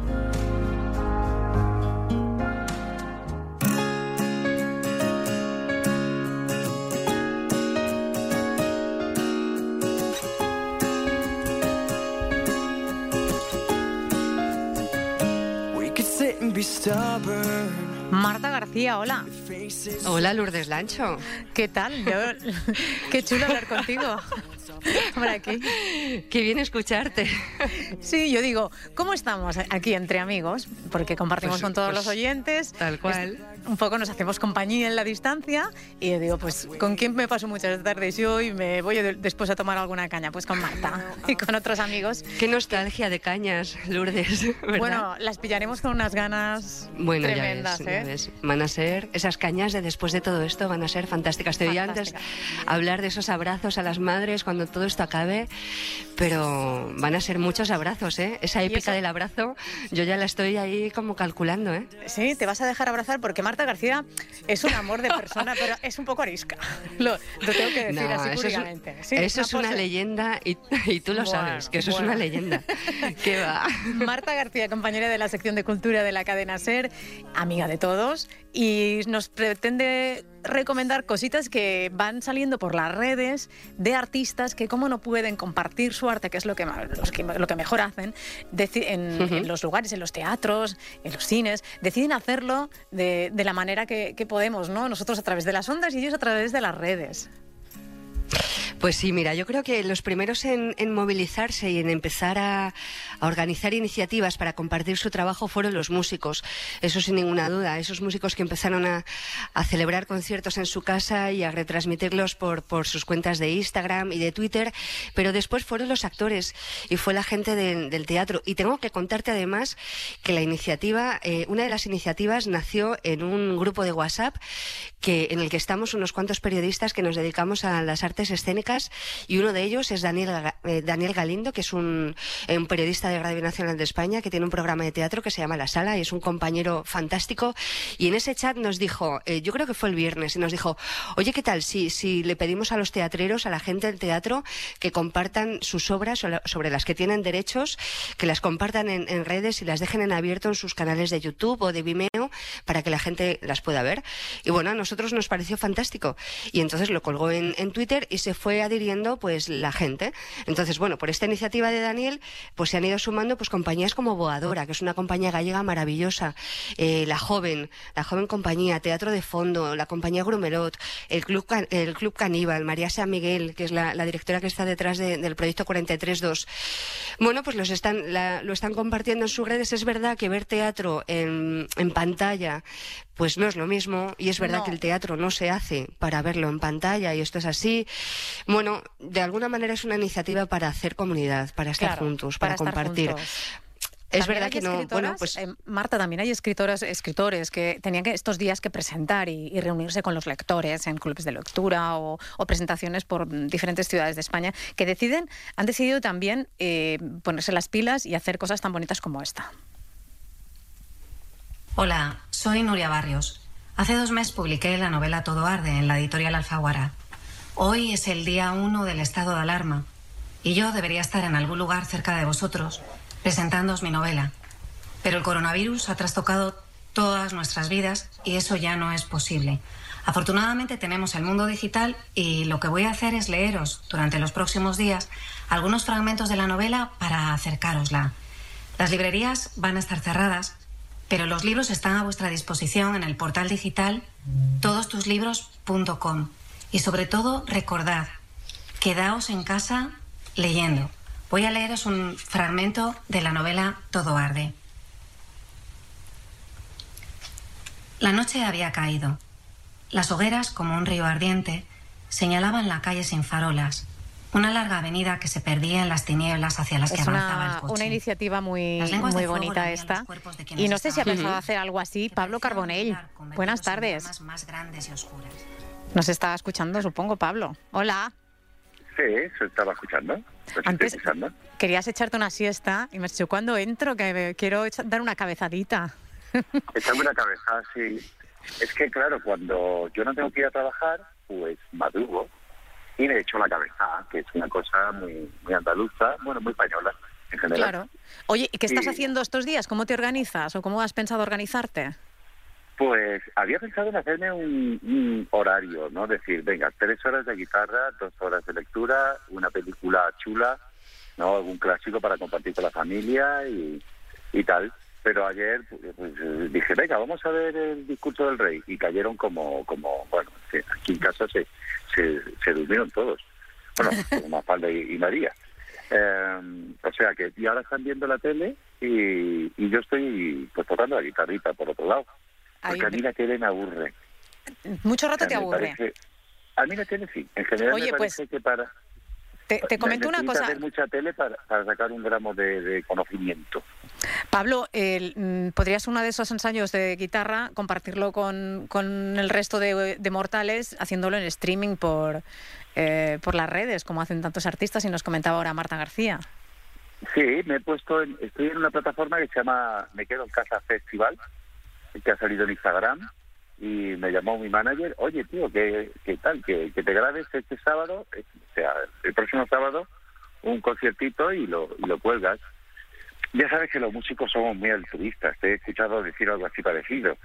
We could sit and be stubborn. Marta García, hola. Hola, Lourdes Lancho. ¿Qué tal? Yo- Qué chulo hablar contigo. Por aquí. Qué bien escucharte. Sí, yo digo, ¿cómo estamos aquí entre amigos? Porque compartimos Pues- con todos pues, los oyentes. tal cual. Es- Un poco nos hacemos compañía en la distancia y yo digo, pues, ¿con quién me paso muchas tardes yo y me voy de- después a tomar alguna caña? Pues con Marta y con otros amigos. Qué nostalgia de cañas, Lourdes, ¿verdad? Bueno, las pillaremos con unas ganas Bueno, tremendas, ya ves, ¿eh? ya ves. Van a ser, esas cañas de después de todo esto van a ser fantásticas. Te oí antes hablar de esos abrazos a las madres cuando todo esto acabe, pero van a ser muchos abrazos, ¿eh? Esa épica del abrazo, yo ya la estoy ahí como calculando, ¿eh? Sí, te vas a dejar abrazar porque Marta García es un amor de persona, pero es un poco arisca. Lo, lo tengo que decir No, así eso es, públicamente. Sí, eso es una pose- leyenda y, y tú lo Bueno, sabes, que eso bueno. es una leyenda. ¿Qué va? Marta García, compañera de la sección de cultura de la cadena SER, amiga de todos, y nos pretende recomendar cositas que van saliendo por las redes de artistas que, como no pueden compartir su arte, que es lo que, los que, lo que mejor hacen, en, uh-huh. en los lugares, en los teatros, en los cines, deciden hacerlo de, de la manera que, que podemos, ¿no? Nosotros a través de las ondas y ellos a través de las redes. Pues sí, mira, yo creo que los primeros en, en movilizarse y en empezar a, a organizar iniciativas para compartir su trabajo fueron los músicos, eso sin ninguna duda, esos músicos que empezaron a, a celebrar conciertos en su casa y a retransmitirlos por, por sus cuentas de Instagram y de Twitter, pero después fueron los actores y fue la gente de, del teatro. Y tengo que contarte además que la iniciativa, eh, una de las iniciativas nació en un grupo de WhatsApp que, en el que estamos unos cuantos periodistas que nos dedicamos a las artes escénicas, y uno de ellos es Daniel, eh, Daniel Galindo, que es un, eh, un periodista de Radio Nacional de España que tiene un programa de teatro que se llama La Sala y es un compañero fantástico, y en ese chat nos dijo, eh, yo creo que fue el viernes, y nos dijo, oye, ¿qué tal si, si le pedimos a los teatreros, a la gente del teatro, que compartan sus obras sobre las que tienen derechos, que las compartan en, en redes y las dejen en abierto en sus canales de YouTube o de Vimeo para que la gente las pueda ver? Y bueno, a nosotros nos pareció fantástico y entonces lo colgó en, en Twitter y se fue adhiriendo pues la gente. Entonces, bueno, por esta iniciativa de Daniel pues se han ido sumando pues compañías como Boadora, que es una compañía gallega maravillosa, eh, La Joven, La Joven Compañía, Teatro de Fondo, la compañía Grumelot, el Club, el Club Caníbal, María San Miguel, que es la, la directora que está detrás de, del proyecto cuarenta y tres dos. Bueno, pues los están, la, lo están compartiendo en sus redes. Es verdad que ver teatro en, en pantalla pues no es lo mismo, y es verdad no. que el teatro no se hace para verlo en pantalla, y esto es así. Bueno, de alguna manera es una iniciativa para hacer comunidad, para estar claro, juntos, para, para compartir. Juntos. Es verdad que no. Bueno, pues eh, Marta, también hay escritoras, escritores que tenían que estos días que presentar y, y reunirse con los lectores en clubes de lectura o, o presentaciones por diferentes ciudades de España, que deciden, han decidido también eh, ponerse las pilas y hacer cosas tan bonitas como esta. Hola, soy Nuria Barrios. Hace dos meses publiqué la novela Todo arde en la editorial Alfaguara. Hoy es el día uno del estado de alarma y yo debería estar en algún lugar cerca de vosotros presentándoos mi novela. Pero el coronavirus ha trastocado todas nuestras vidas y eso ya no es posible. Afortunadamente tenemos el mundo digital y lo que voy a hacer es leeros durante los próximos días algunos fragmentos de la novela para acercárosla. Las librerías van a estar cerradas, pero los libros están a vuestra disposición en el portal digital todos tus libros punto com. Y sobre todo, recordad, quedaos en casa leyendo. Voy a leeros un fragmento de la novela Todo arde. La noche había caído. Las hogueras, como un río ardiente, señalaban la calle sin farolas. Una larga avenida que se perdía en las tinieblas hacia las que es avanzaba una, el coche. Una iniciativa muy, muy bonita esta. Y no sé si ha pensado uh-huh. hacer algo así. Pablo Carbonell, buenas tardes. Más grandes y oscuras. Nos está escuchando, supongo, Pablo. Hola. Sí, se estaba escuchando. Antes escuchando. Querías echarte una siesta y me has dicho, ¿cuándo entro? Que quiero dar una cabezadita. Echarme una cabeza, sí. Es que, claro, cuando yo no tengo que ir a trabajar, pues madrugo y me echo la cabeza, que es una cosa muy, muy andaluza, bueno, muy española en general. Claro. Oye, ¿y qué estás y, haciendo estos días? ¿Cómo te organizas o cómo has pensado organizarte? Pues había pensado en hacerme un, un horario, ¿no? Decir, venga, tres horas de guitarra, dos horas de lectura, una película chula, ¿no? Algún clásico para compartir con la familia y, y tal. Pero ayer pues, dije, venga, vamos a ver el discurso del rey. Y cayeron como, como bueno, aquí en casa se, se, se durmieron todos. Bueno, como Mafalda y, y María. Eh, o sea que, y ahora están viendo la tele y, y yo estoy pues tocando la guitarrita por otro lado. Porque Ay, a mí la tele me aburre. ¿Mucho rato o sea, te aburre? Parece, a mí la tele sí. En general Oye, me parece pues, que para... Te, te comento una cosa. ver mucha tele para, para sacar un gramo de, de conocimiento. Pablo, eh, ¿podrías uno de esos ensayos de guitarra compartirlo con, con el resto de, de mortales, haciéndolo en streaming por, eh, por las redes, como hacen tantos artistas? Y nos comentaba ahora Marta García. Sí, me he puesto, en, estoy en una plataforma que se llama Me Quedo en Casa Festival, que ha salido en Instagram, y me llamó mi manager, oye tío, ¿qué, qué tal? Que, que te grabes este sábado, o sea, el próximo sábado, un conciertito y lo, y lo cuelgas. Ya sabes que los músicos somos muy altruistas, te he escuchado decir algo así parecido.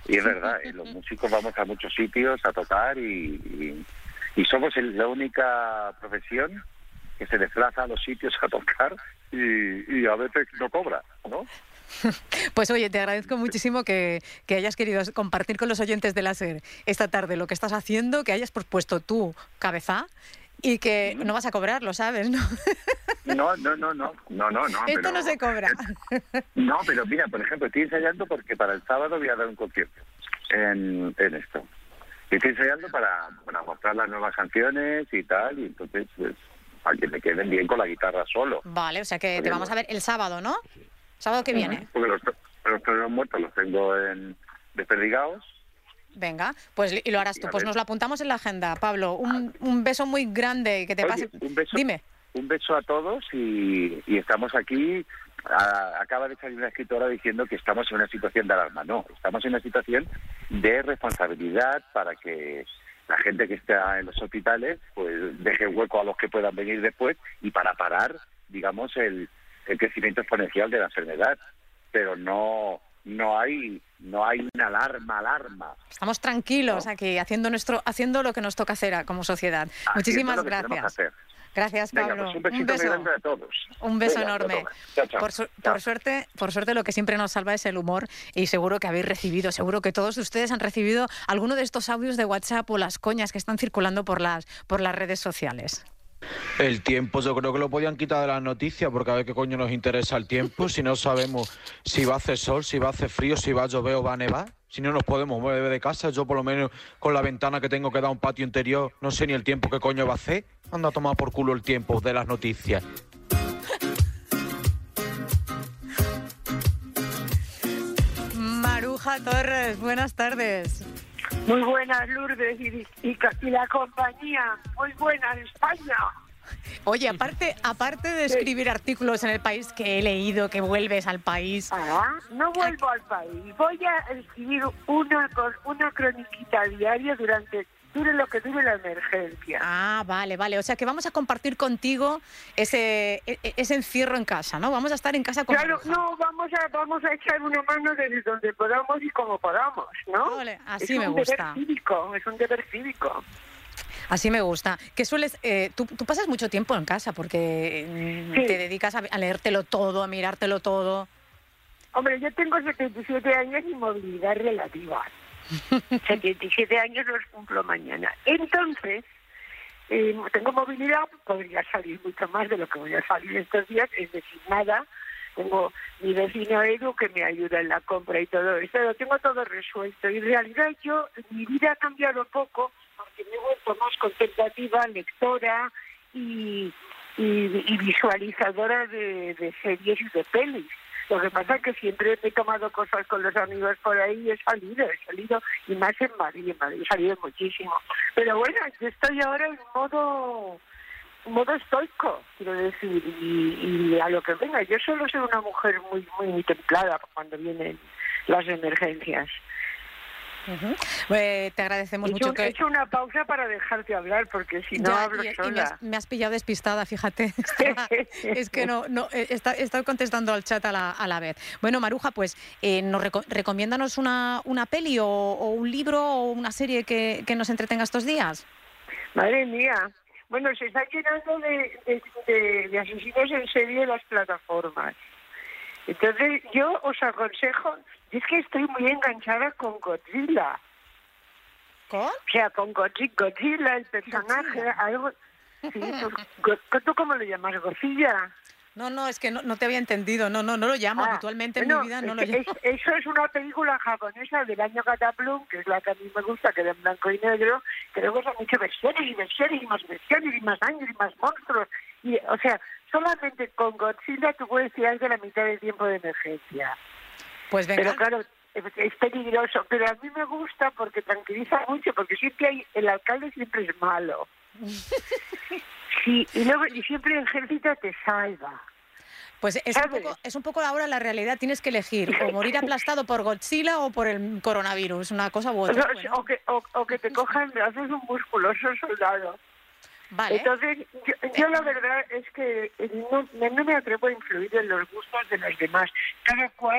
Y es verdad, ¿eh? Los músicos vamos a muchos sitios a tocar y, y, y somos el, la única profesión que se desplaza a los sitios a tocar y, y a veces no cobra, ¿no? Pues oye, te agradezco muchísimo que, que hayas querido compartir con los oyentes de la SER esta tarde lo que estás haciendo, que hayas propuesto tu cabeza y que no vas a cobrar, lo sabes, ¿no? No, no, no, no, no, no, no. Esto pero, no se cobra. No, pero mira, por ejemplo, estoy ensayando porque para el sábado voy a dar un concierto en, en esto. Y estoy ensayando para, para mostrar las nuevas canciones y tal, y entonces, pues, para que me queden bien con la guitarra solo. Vale, o sea que Porque te vamos no. a ver el sábado, ¿no? Sábado que viene. Porque los, los toreros muertos los tengo en desperdigados. Venga, pues y lo harás tú. A Pues ver. nos lo apuntamos en la agenda, Pablo. Un, un beso muy grande y que te Oye, pase. un beso, Dime. Un beso a todos y, y estamos aquí. A, acaba de salir una escritora diciendo que estamos en una situación de alarma. No, estamos en una situación de responsabilidad para que la gente que está en los hospitales pues deje hueco a los que puedan venir después y para parar, digamos, el, el crecimiento exponencial de la enfermedad. Pero no no hay no hay una alarma, alarma. Estamos tranquilos aquí, haciendo nuestro haciendo lo que nos toca hacer a- como sociedad. Haciendo Muchísimas lo que tenemos que gracias. hacer. Gracias, Venga, Pablo. pues un besito un beso. muy grande a todos. Un beso Venga, enorme. toma. Chao, chao. Por, su- Chao. por suerte, por suerte lo que siempre nos salva es el humor y seguro que habéis recibido, seguro que todos ustedes han recibido alguno de estos audios de WhatsApp o las coñas que están circulando por las por las redes sociales. El tiempo yo creo que lo podían quitar de las noticias porque a ver qué coño nos interesa el tiempo si no sabemos si va a hacer sol, si va a hacer frío, si va a llover o va a nevar. Si no nos podemos mover de casa, yo por lo menos con la ventana que tengo que dar un patio interior, no sé ni el tiempo que coño va a hacer. Anda a tomar por culo el tiempo de las noticias. Maruja Torres, buenas tardes. Muy buenas, Lourdes y, y, y la compañía. Muy buena en España. Oye, aparte, aparte de escribir artículos en El País que he leído, que vuelves al país. Ah, no vuelvo al país. Voy a escribir una, cor- una croniquita diaria durante dure lo que dure la emergencia. Ah, vale, vale. O sea que vamos a compartir contigo ese, e- e- ese encierro en casa, ¿no? Vamos a estar en casa con Claro, Maruja. no, vamos a vamos a echar una mano desde donde podamos y como podamos, ¿no? Vale, así es me un gusta. Deber cívico, es un deber cívico. Así me gusta. ¿Qué sueles? Eh, tú, tú pasas mucho tiempo en casa porque mm, Sí. te dedicas a, a leértelo todo, a mirártelo todo. Hombre, yo tengo setenta y siete años y movilidad relativa. setenta y siete años los cumplo mañana. Entonces, eh, tengo movilidad, podría salir mucho más de lo que voy a salir estos días, es decir, nada. Tengo mi vecino Edu que me ayuda en la compra y todo esto, lo tengo todo resuelto. Y en realidad yo, mi vida ha cambiado poco porque me he vuelto más contemplativa, lectora y, y, y visualizadora de, de series y de pelis. Lo que pasa es que siempre he tomado cosas con los amigos por ahí y he salido, he salido, y más en Madrid, en Madrid he salido muchísimo. Pero bueno, yo estoy ahora en modo, modo estoico, quiero decir, y, y a lo que venga. Yo suelo ser una mujer muy, muy templada cuando vienen las emergencias. Uh-huh. Eh, te agradecemos He mucho hecho, que... he hecho una pausa para dejarte hablar, porque si no Ya, hablo y, y sola. me, has, me has pillado despistada, fíjate. Estaba- es que no, no he está- he estado contestando al chat a la, a la vez. Bueno, Maruja, pues eh, nos reco- recomiéndanos una, una peli o, o un libro o una serie que, que nos entretenga estos días. Madre mía. Bueno, se está llenando de, de, de- de asesinos en serie las plataformas. Entonces, yo os aconsejo, es que estoy muy enganchada con Godzilla. ¿Con? O sea, con Godzi- Godzilla, el personaje, algo... Sí, pues, Go- ¿tú cómo lo llamas? ¿Godzilla? No, no, es que no, no te había entendido. No, no, no lo llamo. Ah, Habitualmente bueno, en mi vida no es lo que llamo. es- eso es una película japonesa del año Cataplum, que es la que a mí me gusta, que era en blanco y negro, que luego se han hecho versiones y versiones y más versiones y más años y más monstruos. Y, o sea, solamente con Godzilla tú puedes tirar de la mitad del tiempo de emergencia. Pues venga. Pero claro, es, es peligroso. Pero a mí me gusta porque tranquiliza mucho, porque siempre hay, el alcalde siempre es malo. Sí, y luego y siempre el ejército te salva. Pues es un, poco, es un poco ahora la realidad. Tienes que elegir o morir aplastado por Godzilla o por el coronavirus. Una cosa u O, otra. sea, Bueno, o que, o, o que te cojan brazos un musculoso soldado. Vale. Entonces, yo, yo la verdad es que no, no me atrevo a influir en los gustos de los demás. Cada cual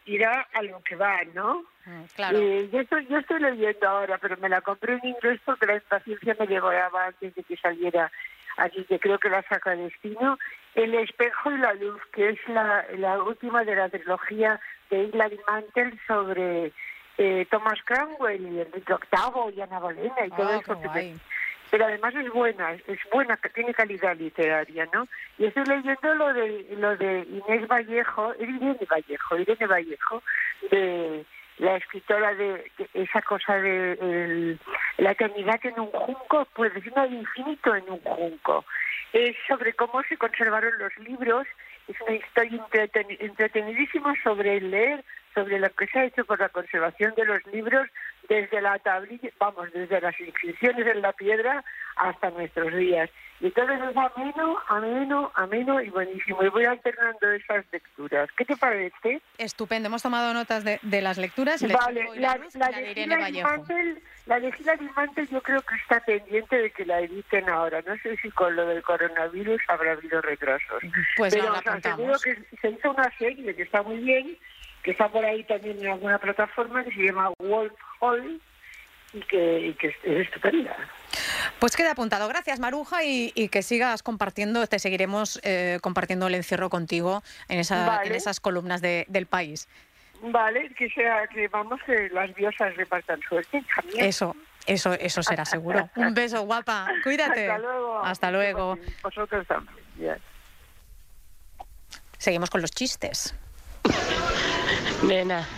irá a lo que va, ¿no? Claro. Eh, yo, estoy, yo estoy leyendo ahora, pero me la compré en inglés porque la impaciencia me llegaba antes de que saliera aquí, que creo que la saca Destino. El espejo y la luz, que es la, la última de la trilogía de Hilary Mantel sobre eh, Thomas Cromwell y Enrique octavo y Ana Bolena y todo Ah, eso. qué guay. Pero además es buena, es buena, que tiene calidad literaria, ¿no? Y estoy leyendo lo de lo de Inés Vallejo, Irene Vallejo, Irene Vallejo, de la escritora de, de esa cosa de el, la eternidad en un junco, pues no hay infinito en un junco. Es sobre cómo se conservaron los libros, es una historia entreten, entretenidísima sobre el leer, sobre lo que se ha hecho por la conservación de los libros desde la tablilla, vamos, desde las inscripciones en la piedra hasta nuestros días. Y entonces es ameno, ameno, ameno y buenísimo. Y voy alternando esas lecturas. ¿Qué te parece? Estupendo. Hemos tomado notas de, de las lecturas. El Vale, espejo y la, la, luz, la, y la de de Irene Hilary Vallejo. Mantel, la de Hilary Mantel yo creo que está pendiente de que la editen ahora. No sé si con lo del coronavirus habrá habido retrasos. Pues Pero la os aseguro apuntamos. que se hizo una serie que está muy bien, que está por ahí también en alguna plataforma, que se llama Wolf Hall, y que, y que es estupenda. Pues queda apuntado. Gracias, Maruja, y, y que sigas compartiendo, te seguiremos eh, compartiendo el encierro contigo en, esa, Vale. en esas columnas de, del País. Vale, que sea, que vamos, que las diosas repartan suerte también. Eso, eso, eso será seguro. Un beso, guapa. Cuídate. Hasta luego. Hasta luego. Vosotros también. Ya. Seguimos con los chistes. Nena,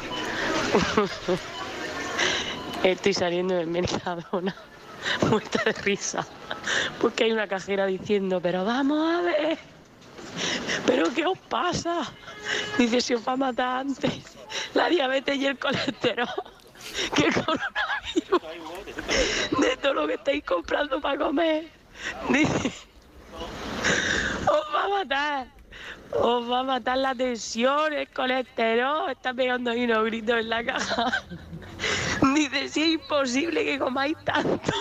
estoy saliendo del Mercadona muerta de risa porque hay una cajera diciendo, pero vamos a ver, pero ¿qué os pasa? Dice, si os va a matar antes la diabetes y el colesterol que el coronavirus de todo lo que estáis comprando para comer. Dice, os va a matar. Os va a matar la tensión, el colesterol. Está pegando ahí unos gritos en la caja. Dice, si es imposible que comáis tanto.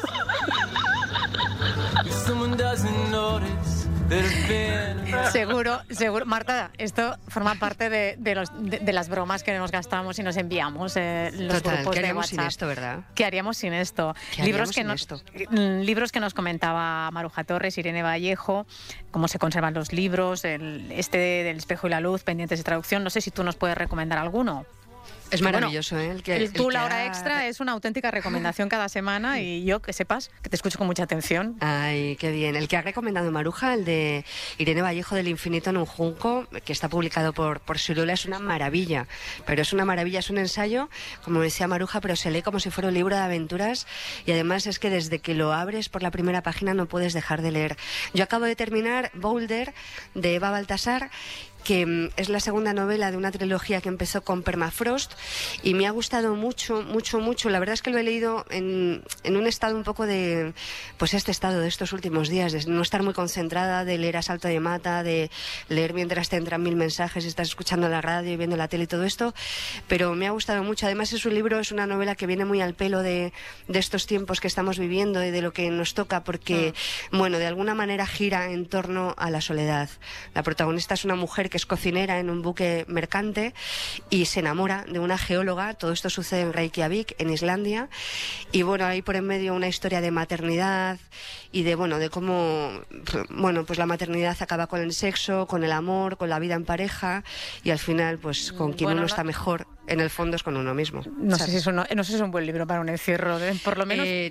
Seguro, seguro. Marta, esto forma parte de, de, los, de, de las bromas que nos gastamos y nos enviamos eh, los Total, grupos ¿qué de haríamos WhatsApp. sin esto, verdad? ¿Qué haríamos sin esto? ¿Qué Libros haríamos que, sin nos, esto? libros que nos comentaba Maruja Torres, Irene Vallejo, cómo se conservan los libros, el, este del espejo y la luz, pendientes de traducción. No sé si tú nos puedes recomendar alguno. Es maravilloso, Bueno, ¿eh? El que, el el tú, que la hora ha- extra, es una auténtica recomendación cada semana y yo, que sepas, que te escucho con mucha atención. Ay, qué bien. El que ha recomendado Maruja, el de Irene Vallejo, del infinito en un junco, que está publicado por, por Siruela, es una maravilla. Pero es una maravilla, es un ensayo, como decía Maruja, pero se lee como si fuera un libro de aventuras y además es que desde que lo abres por la primera página no puedes dejar de leer. Yo acabo de terminar Boulder, de Eva Baltasar, que mm, es la segunda novela de una trilogía que empezó con Permafrost y me ha gustado mucho, mucho, mucho. La verdad es que lo he leído en, en un estado un poco de, pues este estado de estos últimos días, de no estar muy concentrada, de leer a salto de mata, de leer mientras te entran mil mensajes y estás escuchando la radio y viendo la tele y todo esto, pero me ha gustado mucho. Además es un libro, es una novela que viene muy al pelo de, de estos tiempos que estamos viviendo y de lo que nos toca, porque, bueno, de alguna manera gira en torno a la soledad. La protagonista es una mujer que es cocinera en un buque mercante y se enamora de una geóloga. Todo esto sucede en Reykjavik, en Islandia, y bueno, hay por en medio una historia de maternidad y de, bueno, de cómo, bueno, pues la maternidad acaba con el sexo, con el amor, con la vida en pareja y al final, pues con quien Bueno, uno no- está mejor, en el fondo es con uno mismo. No sé, ¿sabes? si es un, no sé si es un buen libro para un encierro, de- por lo menos. Eh,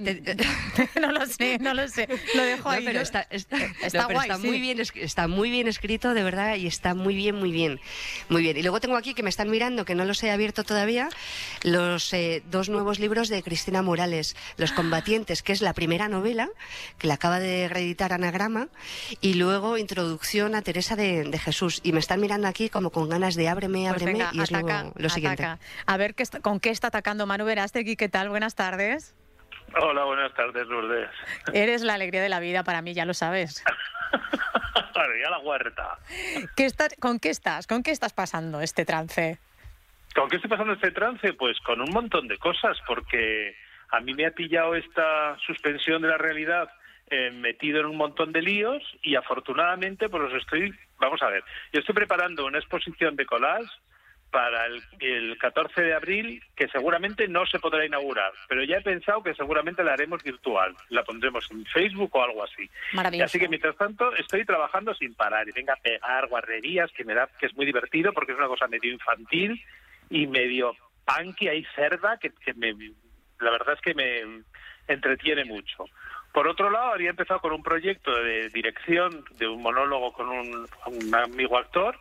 no lo sé, no lo sé. Lo dejo No, ahí. pero Yo- está, está, está no, pero guay, está sí. muy bien, es- está muy bien escrito, de verdad, y está muy bien, muy bien, muy bien. Y luego tengo aquí que me están mirando, que no los he abierto todavía, los eh, dos nuevos libros de Cristina Morales, Los combatientes, que es la primera novela que la acaba de reeditar Anagrama, y luego Introducción a Teresa de, de Jesús. Y me están mirando aquí como con ganas de ábreme, Pues ábreme, venga, y es ataca, lo, lo siguiente. ataca. A ver qué está- con qué está atacando Manu Verástegui. ¿Qué tal? Buenas tardes. Hola, buenas tardes, Lourdes. Eres la alegría de la vida para mí, ya lo sabes. Vale, ya la huerta. ¿Qué está- ¿Con qué estás? ¿Con qué estás pasando este trance? ¿Con qué estoy pasando este trance? Pues con un montón de cosas, porque a mí me ha pillado esta suspensión de la realidad eh, metido en un montón de líos y afortunadamente pues los estoy, vamos a ver, yo estoy preparando una exposición de collage para el, el catorce de abril, que seguramente no se podrá inaugurar, pero ya he pensado que seguramente la haremos virtual, la pondremos en Facebook o algo así. Maravilloso. Así que mientras tanto estoy trabajando sin parar y venga a pegar guarrerías, que me da, que es muy divertido porque es una cosa medio infantil y medio punky, ahí cerda, que, que me, la verdad es que me entretiene mucho. Por otro lado, había empezado con un proyecto de dirección de un monólogo con un, un amigo actor,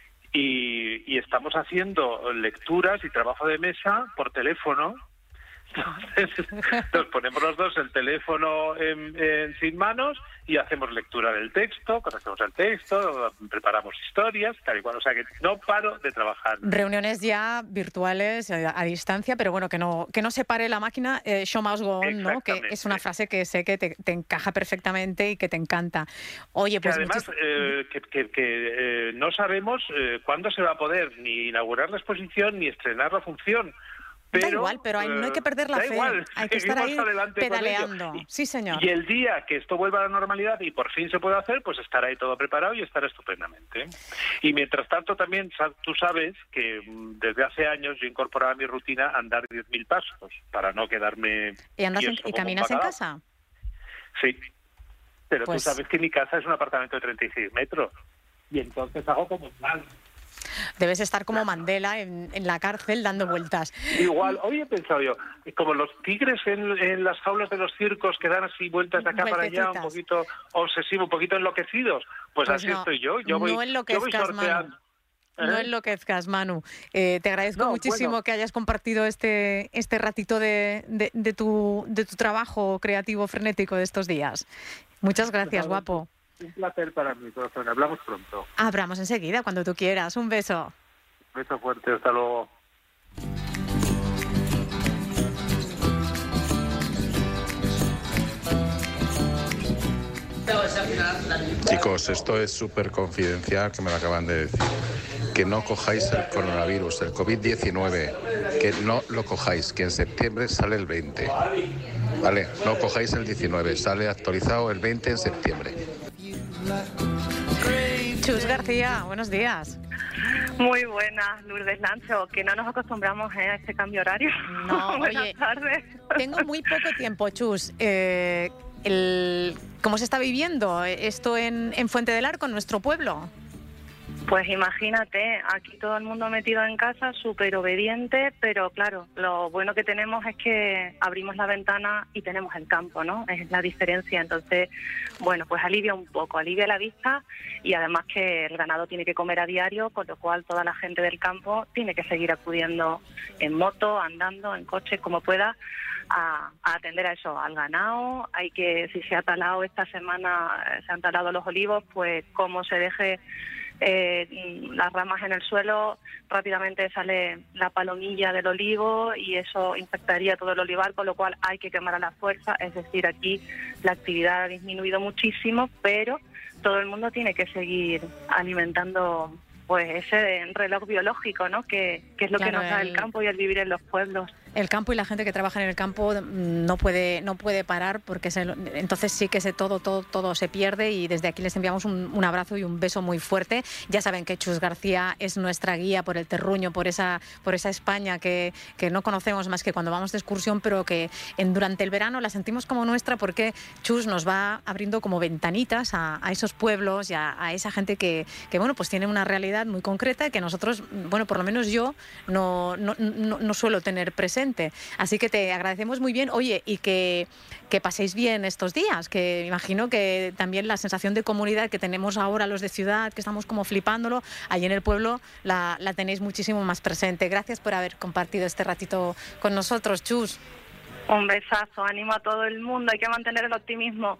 y, y estamos haciendo lecturas y trabajo de mesa por teléfono. Entonces, nos ponemos los dos el teléfono en, en sin manos y hacemos lectura del texto, conocemos el texto, preparamos historias, tal y cual. O sea que no paro de trabajar. Reuniones ya virtuales a, a distancia, pero bueno, que no que no se pare la máquina, eh, show must go on, ¿no? Que es una frase que sé que te, te encaja perfectamente y que te encanta. Oye, pues que además muchis... eh, que, que, que eh, no sabemos eh, cuándo se va a poder ni inaugurar la exposición ni estrenar la función. Pero, da igual, pero hay, no hay que perder la da fe, igual, hay que estar ahí pedaleando. Y, sí, señor. Y el día que esto vuelva a la normalidad y por fin se pueda hacer, pues estará ahí todo preparado y estará estupendamente. Y mientras tanto también tú sabes que desde hace años yo incorporaba a mi rutina andar diez mil pasos para no quedarme... ¿Y, andas en, ¿y caminas en casa? Sí, pero pues... tú sabes que mi casa es un apartamento de treinta y seis metros y entonces hago como tal. Debes estar como Mandela en, en la cárcel dando vueltas. Igual, hoy he pensado yo, como los tigres en, en las jaulas de los circos que dan así vueltas de acá para allá, un poquito obsesivos, un poquito enloquecidos, pues, pues así no, estoy yo. Yo voy, no enloquezcas, yo voy sorteando. Manu. No enloquezcas, Manu. Eh, te agradezco no, muchísimo bueno. que hayas compartido este este ratito de, de, de, tu, de tu trabajo creativo frenético de estos días. Muchas gracias, guapo. Un placer para mí, corazón. Hablamos pronto. Hablamos enseguida, cuando tú quieras. Un beso. Un beso fuerte. Hasta luego. Chicos, esto es súper confidencial, que me lo acaban de decir. Que no cojáis el coronavirus, el covid diecinueve. Que no lo cojáis, que en septiembre sale el veinte. Vale, no cojáis el diecinueve, sale actualizado el veinte en septiembre. Chus García, buenos días. Muy buenas, Lourdes Lancho, que no nos acostumbramos ¿eh? a este cambio horario. No, buenas oye, tardes. Tengo muy poco tiempo, Chus. Eh, el, ¿Cómo se está viviendo esto en, en Fuente del Arco, en nuestro pueblo? Pues imagínate, aquí todo el mundo metido en casa, súper obediente, pero claro, lo bueno que tenemos es que abrimos la ventana y tenemos el campo, ¿no? Es la diferencia. Entonces, bueno, pues alivia un poco, alivia la vista y además que el ganado tiene que comer a diario, con lo cual toda la gente del campo tiene que seguir acudiendo en moto, andando, en coche, como pueda, a, a atender a eso, al ganado. Hay que, si se ha talado esta semana, se han talado los olivos, pues como se deje Eh, las ramas en el suelo, rápidamente sale la palomilla del olivo y eso infectaría todo el olivar, con lo cual hay que quemar a la fuerza. Es decir, aquí la actividad ha disminuido muchísimo, pero todo el mundo tiene que seguir alimentando pues ese reloj biológico, ¿no? Que, que es lo claro, que nos da el... el campo y el vivir en los pueblos. El campo y la gente que trabaja en el campo no puede no puede parar porque se, entonces sí que se todo todo todo se pierde y desde aquí les enviamos un, un abrazo y un beso muy fuerte. Ya saben que Chus García es nuestra guía por el terruño, por esa por esa España que, que no conocemos más que cuando vamos de excursión, pero que en, durante el verano la sentimos como nuestra porque Chus nos va abriendo como ventanitas a, a esos pueblos y a, a esa gente que, que bueno pues tiene una realidad muy concreta que nosotros, bueno, por lo menos yo no, no, no, no suelo tener presente. Así que te agradecemos muy bien. Oye, y que, que paséis bien estos días, que imagino que también la sensación de comunidad que tenemos ahora los de ciudad, que estamos como flipándolo, allí en el pueblo la, la tenéis muchísimo más presente. Gracias por haber compartido este ratito con nosotros, Chus. Un besazo, ánimo a todo el mundo, hay que mantener el optimismo.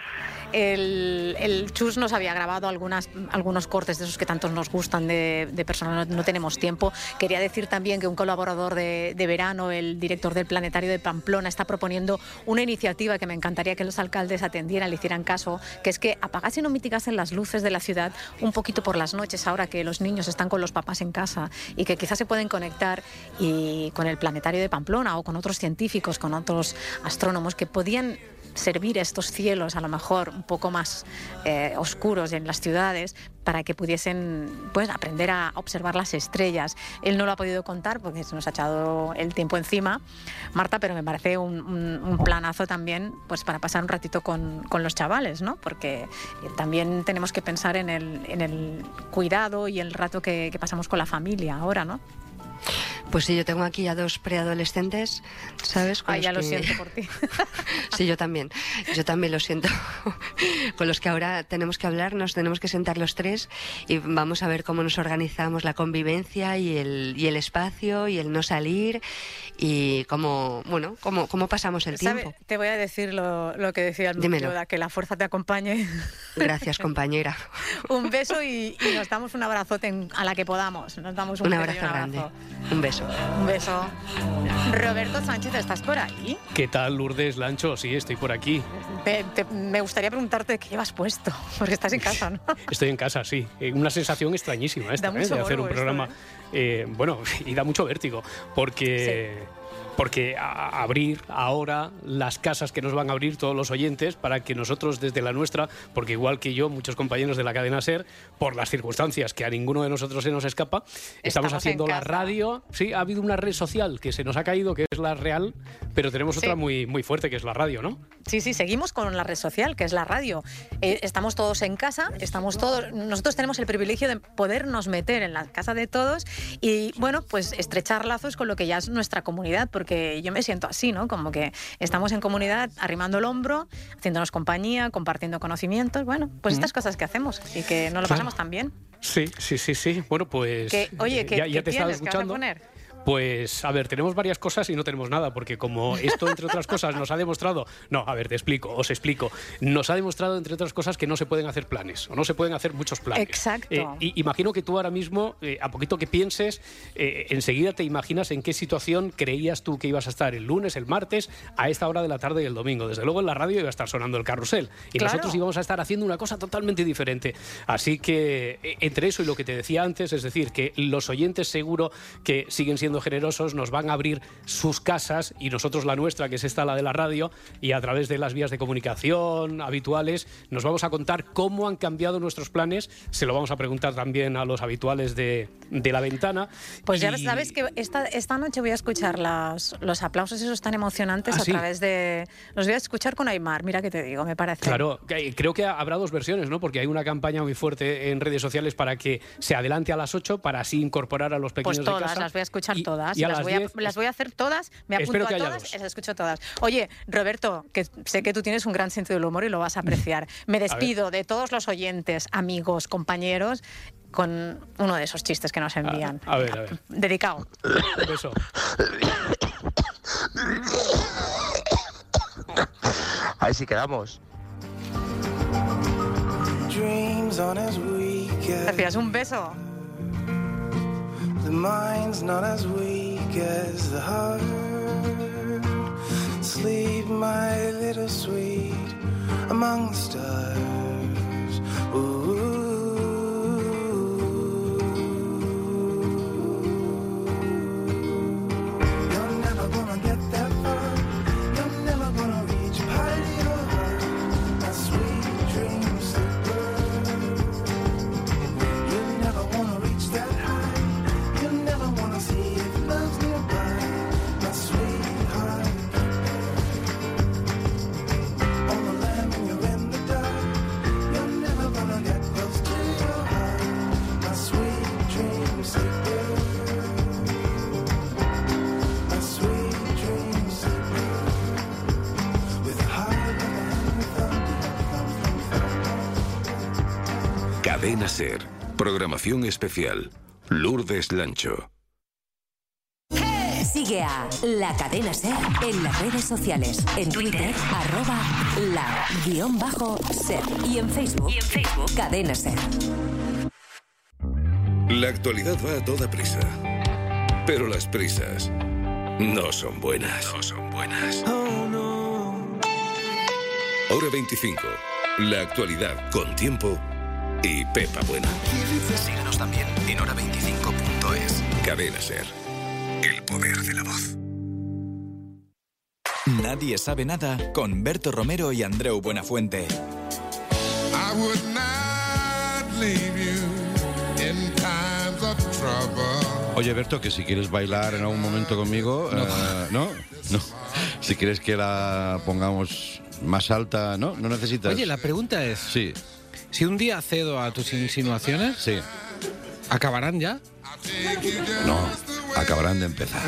El, el Chus nos había grabado algunas, algunos cortes de esos que tantos nos gustan de, de personas, no, no tenemos tiempo. Quería decir también que un colaborador de, de verano, el director del Planetario de Pamplona, está proponiendo una iniciativa que me encantaría que los alcaldes atendieran, le hicieran caso, que es que apagasen o mitigasen las luces de la ciudad un poquito por las noches, ahora que los niños están con los papás en casa y que quizás se pueden conectar y con el Planetario de Pamplona o con otros científicos, con otros astrónomos que podían servir estos cielos a lo mejor un poco más eh, oscuros en las ciudades para que pudiesen pues, aprender a observar las estrellas. Él no lo ha podido contar porque se nos ha echado el tiempo encima, Marta, pero me parece un, un, un planazo también pues, para pasar un ratito con, con los chavales, ¿no? Porque también tenemos que pensar en el, en el cuidado y el rato que, que pasamos con la familia ahora, ¿no? Pues sí, yo tengo aquí a dos preadolescentes, ¿sabes? Con Ay, ya que... lo siento por ti. Sí, yo también. Yo también lo siento. Con los que ahora tenemos que hablar, nos tenemos que sentar los tres y vamos a ver cómo nos organizamos la convivencia y el, y el espacio y el no salir y cómo, bueno, cómo, cómo pasamos el ¿Sabe? tiempo. Te voy a decir lo, lo que decía el Dímelo. Yoda, que la fuerza te acompañe. Gracias, compañera. Un beso y, y nos damos un abrazote en, a la que podamos. Nos damos un, Un beso abrazo y un grande. abrazo. Un beso. Un beso. Roberto Sánchez, ¿estás por ahí? ¿Qué tal, Lourdes Lancho? Sí, estoy por aquí. Te- te- me gustaría preguntarte qué llevas puesto, porque estás en casa, ¿no? Estoy en casa, sí. Eh, Una sensación extrañísima esta, Da ¿eh? mucho De hacer un morbo programa. esto, eh, bueno, y da mucho vértigo, porque... Porque a- abrir ahora las casas que nos van a abrir todos los oyentes para que nosotros desde la nuestra, porque igual que yo, muchos compañeros de la cadena SER, por las circunstancias que a ninguno de nosotros se nos escapa, estamos, Estamos haciendo en la casa. radio. Sí, ha habido una red social que se nos ha caído, que es la real, pero tenemos Sí. otra muy, muy fuerte, que es la radio, ¿no? Sí, sí, seguimos con la red social, que es la radio. Eh, estamos todos en casa, estamos todos, nosotros tenemos el privilegio de podernos meter en la casa de todos y, bueno, pues estrechar lazos con lo que ya es nuestra comunidad, porque yo me siento así, ¿no? Como que estamos en comunidad arrimando el hombro, haciéndonos compañía, compartiendo conocimientos, bueno, pues estas cosas que hacemos y que nos lo Claro. pasamos tan bien. Sí, sí, sí, sí. Bueno, pues... Que, oye, eh, ¿qué, ya, qué ya te estaba tienes? ¿Qué vas a escuchando. poner? Pues, a ver, tenemos varias cosas y no tenemos nada, porque como esto, entre otras cosas, nos ha demostrado... No, a ver, te explico, os explico. Nos ha demostrado, entre otras cosas, que no se pueden hacer planes, o no se pueden hacer muchos planes. Exacto. Eh, y imagino que tú ahora mismo, eh, a poquito que pienses, eh, enseguida te imaginas en qué situación creías tú que ibas a estar el lunes, el martes, a esta hora de la tarde y el domingo. Desde luego en la radio iba a estar sonando el carrusel. Y Claro. nosotros íbamos a estar haciendo una cosa totalmente diferente. Así que, eh, entre eso y lo que te decía antes, es decir, que los oyentes seguro que siguen siendo generosos, nos van a abrir sus casas y nosotros la nuestra, que es esta, la de la radio, y a través de las vías de comunicación habituales nos vamos a contar cómo han cambiado nuestros planes. Se lo vamos a preguntar también a los habituales de, de La Ventana. Pues ya Y- sabes que esta, esta noche voy a escuchar las, los aplausos esos tan emocionantes ¿Ah, a sí? través de... Los voy a escuchar con Aymar, mira que te digo, me parece. Claro, que- creo que habrá dos versiones, ¿no? Porque hay una campaña muy fuerte en redes sociales para que se adelante a las ocho para así incorporar a los pequeños Pues de todas, casa. las voy a escuchar Y- todas. y a las, las voy a, diez las voy a hacer todas, me apunto Espero a que haya todas dos. y las escucho todas. Oye, Roberto, que sé que tú tienes un gran sentido del humor y lo vas a apreciar. Me despido de todos los oyentes, amigos, compañeros, con uno de esos chistes que nos envían. A ver, a ver. Dedicado. Un beso. Ahí sí quedamos. Gracias, un beso. The mind's not as weak as the heart. Sleep, my little sweet, among the stars. Ooh. You're never gonna get that far. You're never gonna reach a part of your heart. My sweet dream sleeper. You never wanna reach that high. You never wanna see if love's nearby. My sweetheart. On the land when you're in the dark. You're never gonna get close to your heart. My sweet dream sleeper. My sweet dream sleeper. With a heart and thunder. Cadena SER. Programación especial. Lourdes Lancho. Sigue a La Cadena SER en las redes sociales. En Twitter, arroba la guión bajo SER. Y en Facebook, y en Facebook Cadena SER. La actualidad va a toda prisa. Pero las prisas no son buenas. No son buenas. Hora veinticinco. La actualidad con tiempo y Pepa Buena. Síguenos también en hora veinticinco punto es. Cadena SER. El poder de la voz. Nadie sabe nada con Berto Romero y Andreu Buenafuente. I would not leave you in times of trouble. Oye, Berto, que si quieres bailar en algún momento conmigo, no, eh, ¿no? no. Si quieres que la pongamos más alta, ¿no? No necesitas. Oye, la pregunta es... Sí. Si un día cedo a tus insinuaciones... Sí. ¿Acabarán ya? No, acabarán de empezar.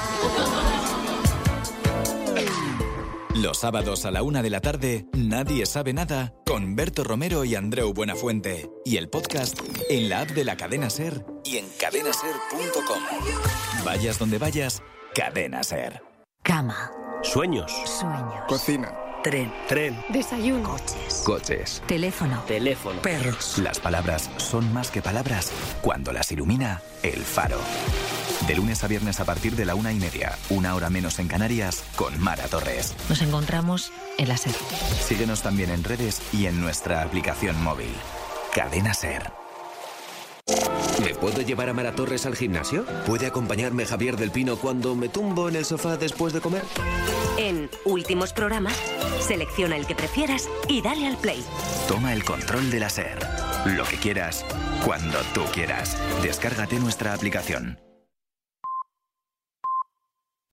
Los sábados a la una de la tarde, Nadie sabe nada con Berto Romero y Andreu Buenafuente. Y el podcast en la app de la Cadena SER y en cadena ser punto com. Vayas donde vayas, Cadena SER. Cama. Sueños. Sueños. Cocina. Tren. Tren. Desayuno. Coches. Coches. Teléfono. Teléfono. Perros. Las palabras son más que palabras cuando las ilumina el faro. De lunes a viernes a partir de la una y media, una hora menos en Canarias, con Mara Torres. Nos encontramos en la SER. Síguenos también en redes y en nuestra aplicación móvil. Cadena SER. ¿Me puedo llevar a Mara Torres al gimnasio? ¿Puede acompañarme Javier del Pino cuando me tumbo en el sofá después de comer? En Últimos Programas, selecciona el que prefieras y dale al play. Toma el control de la SER. Lo que quieras, cuando tú quieras. Descárgate nuestra aplicación.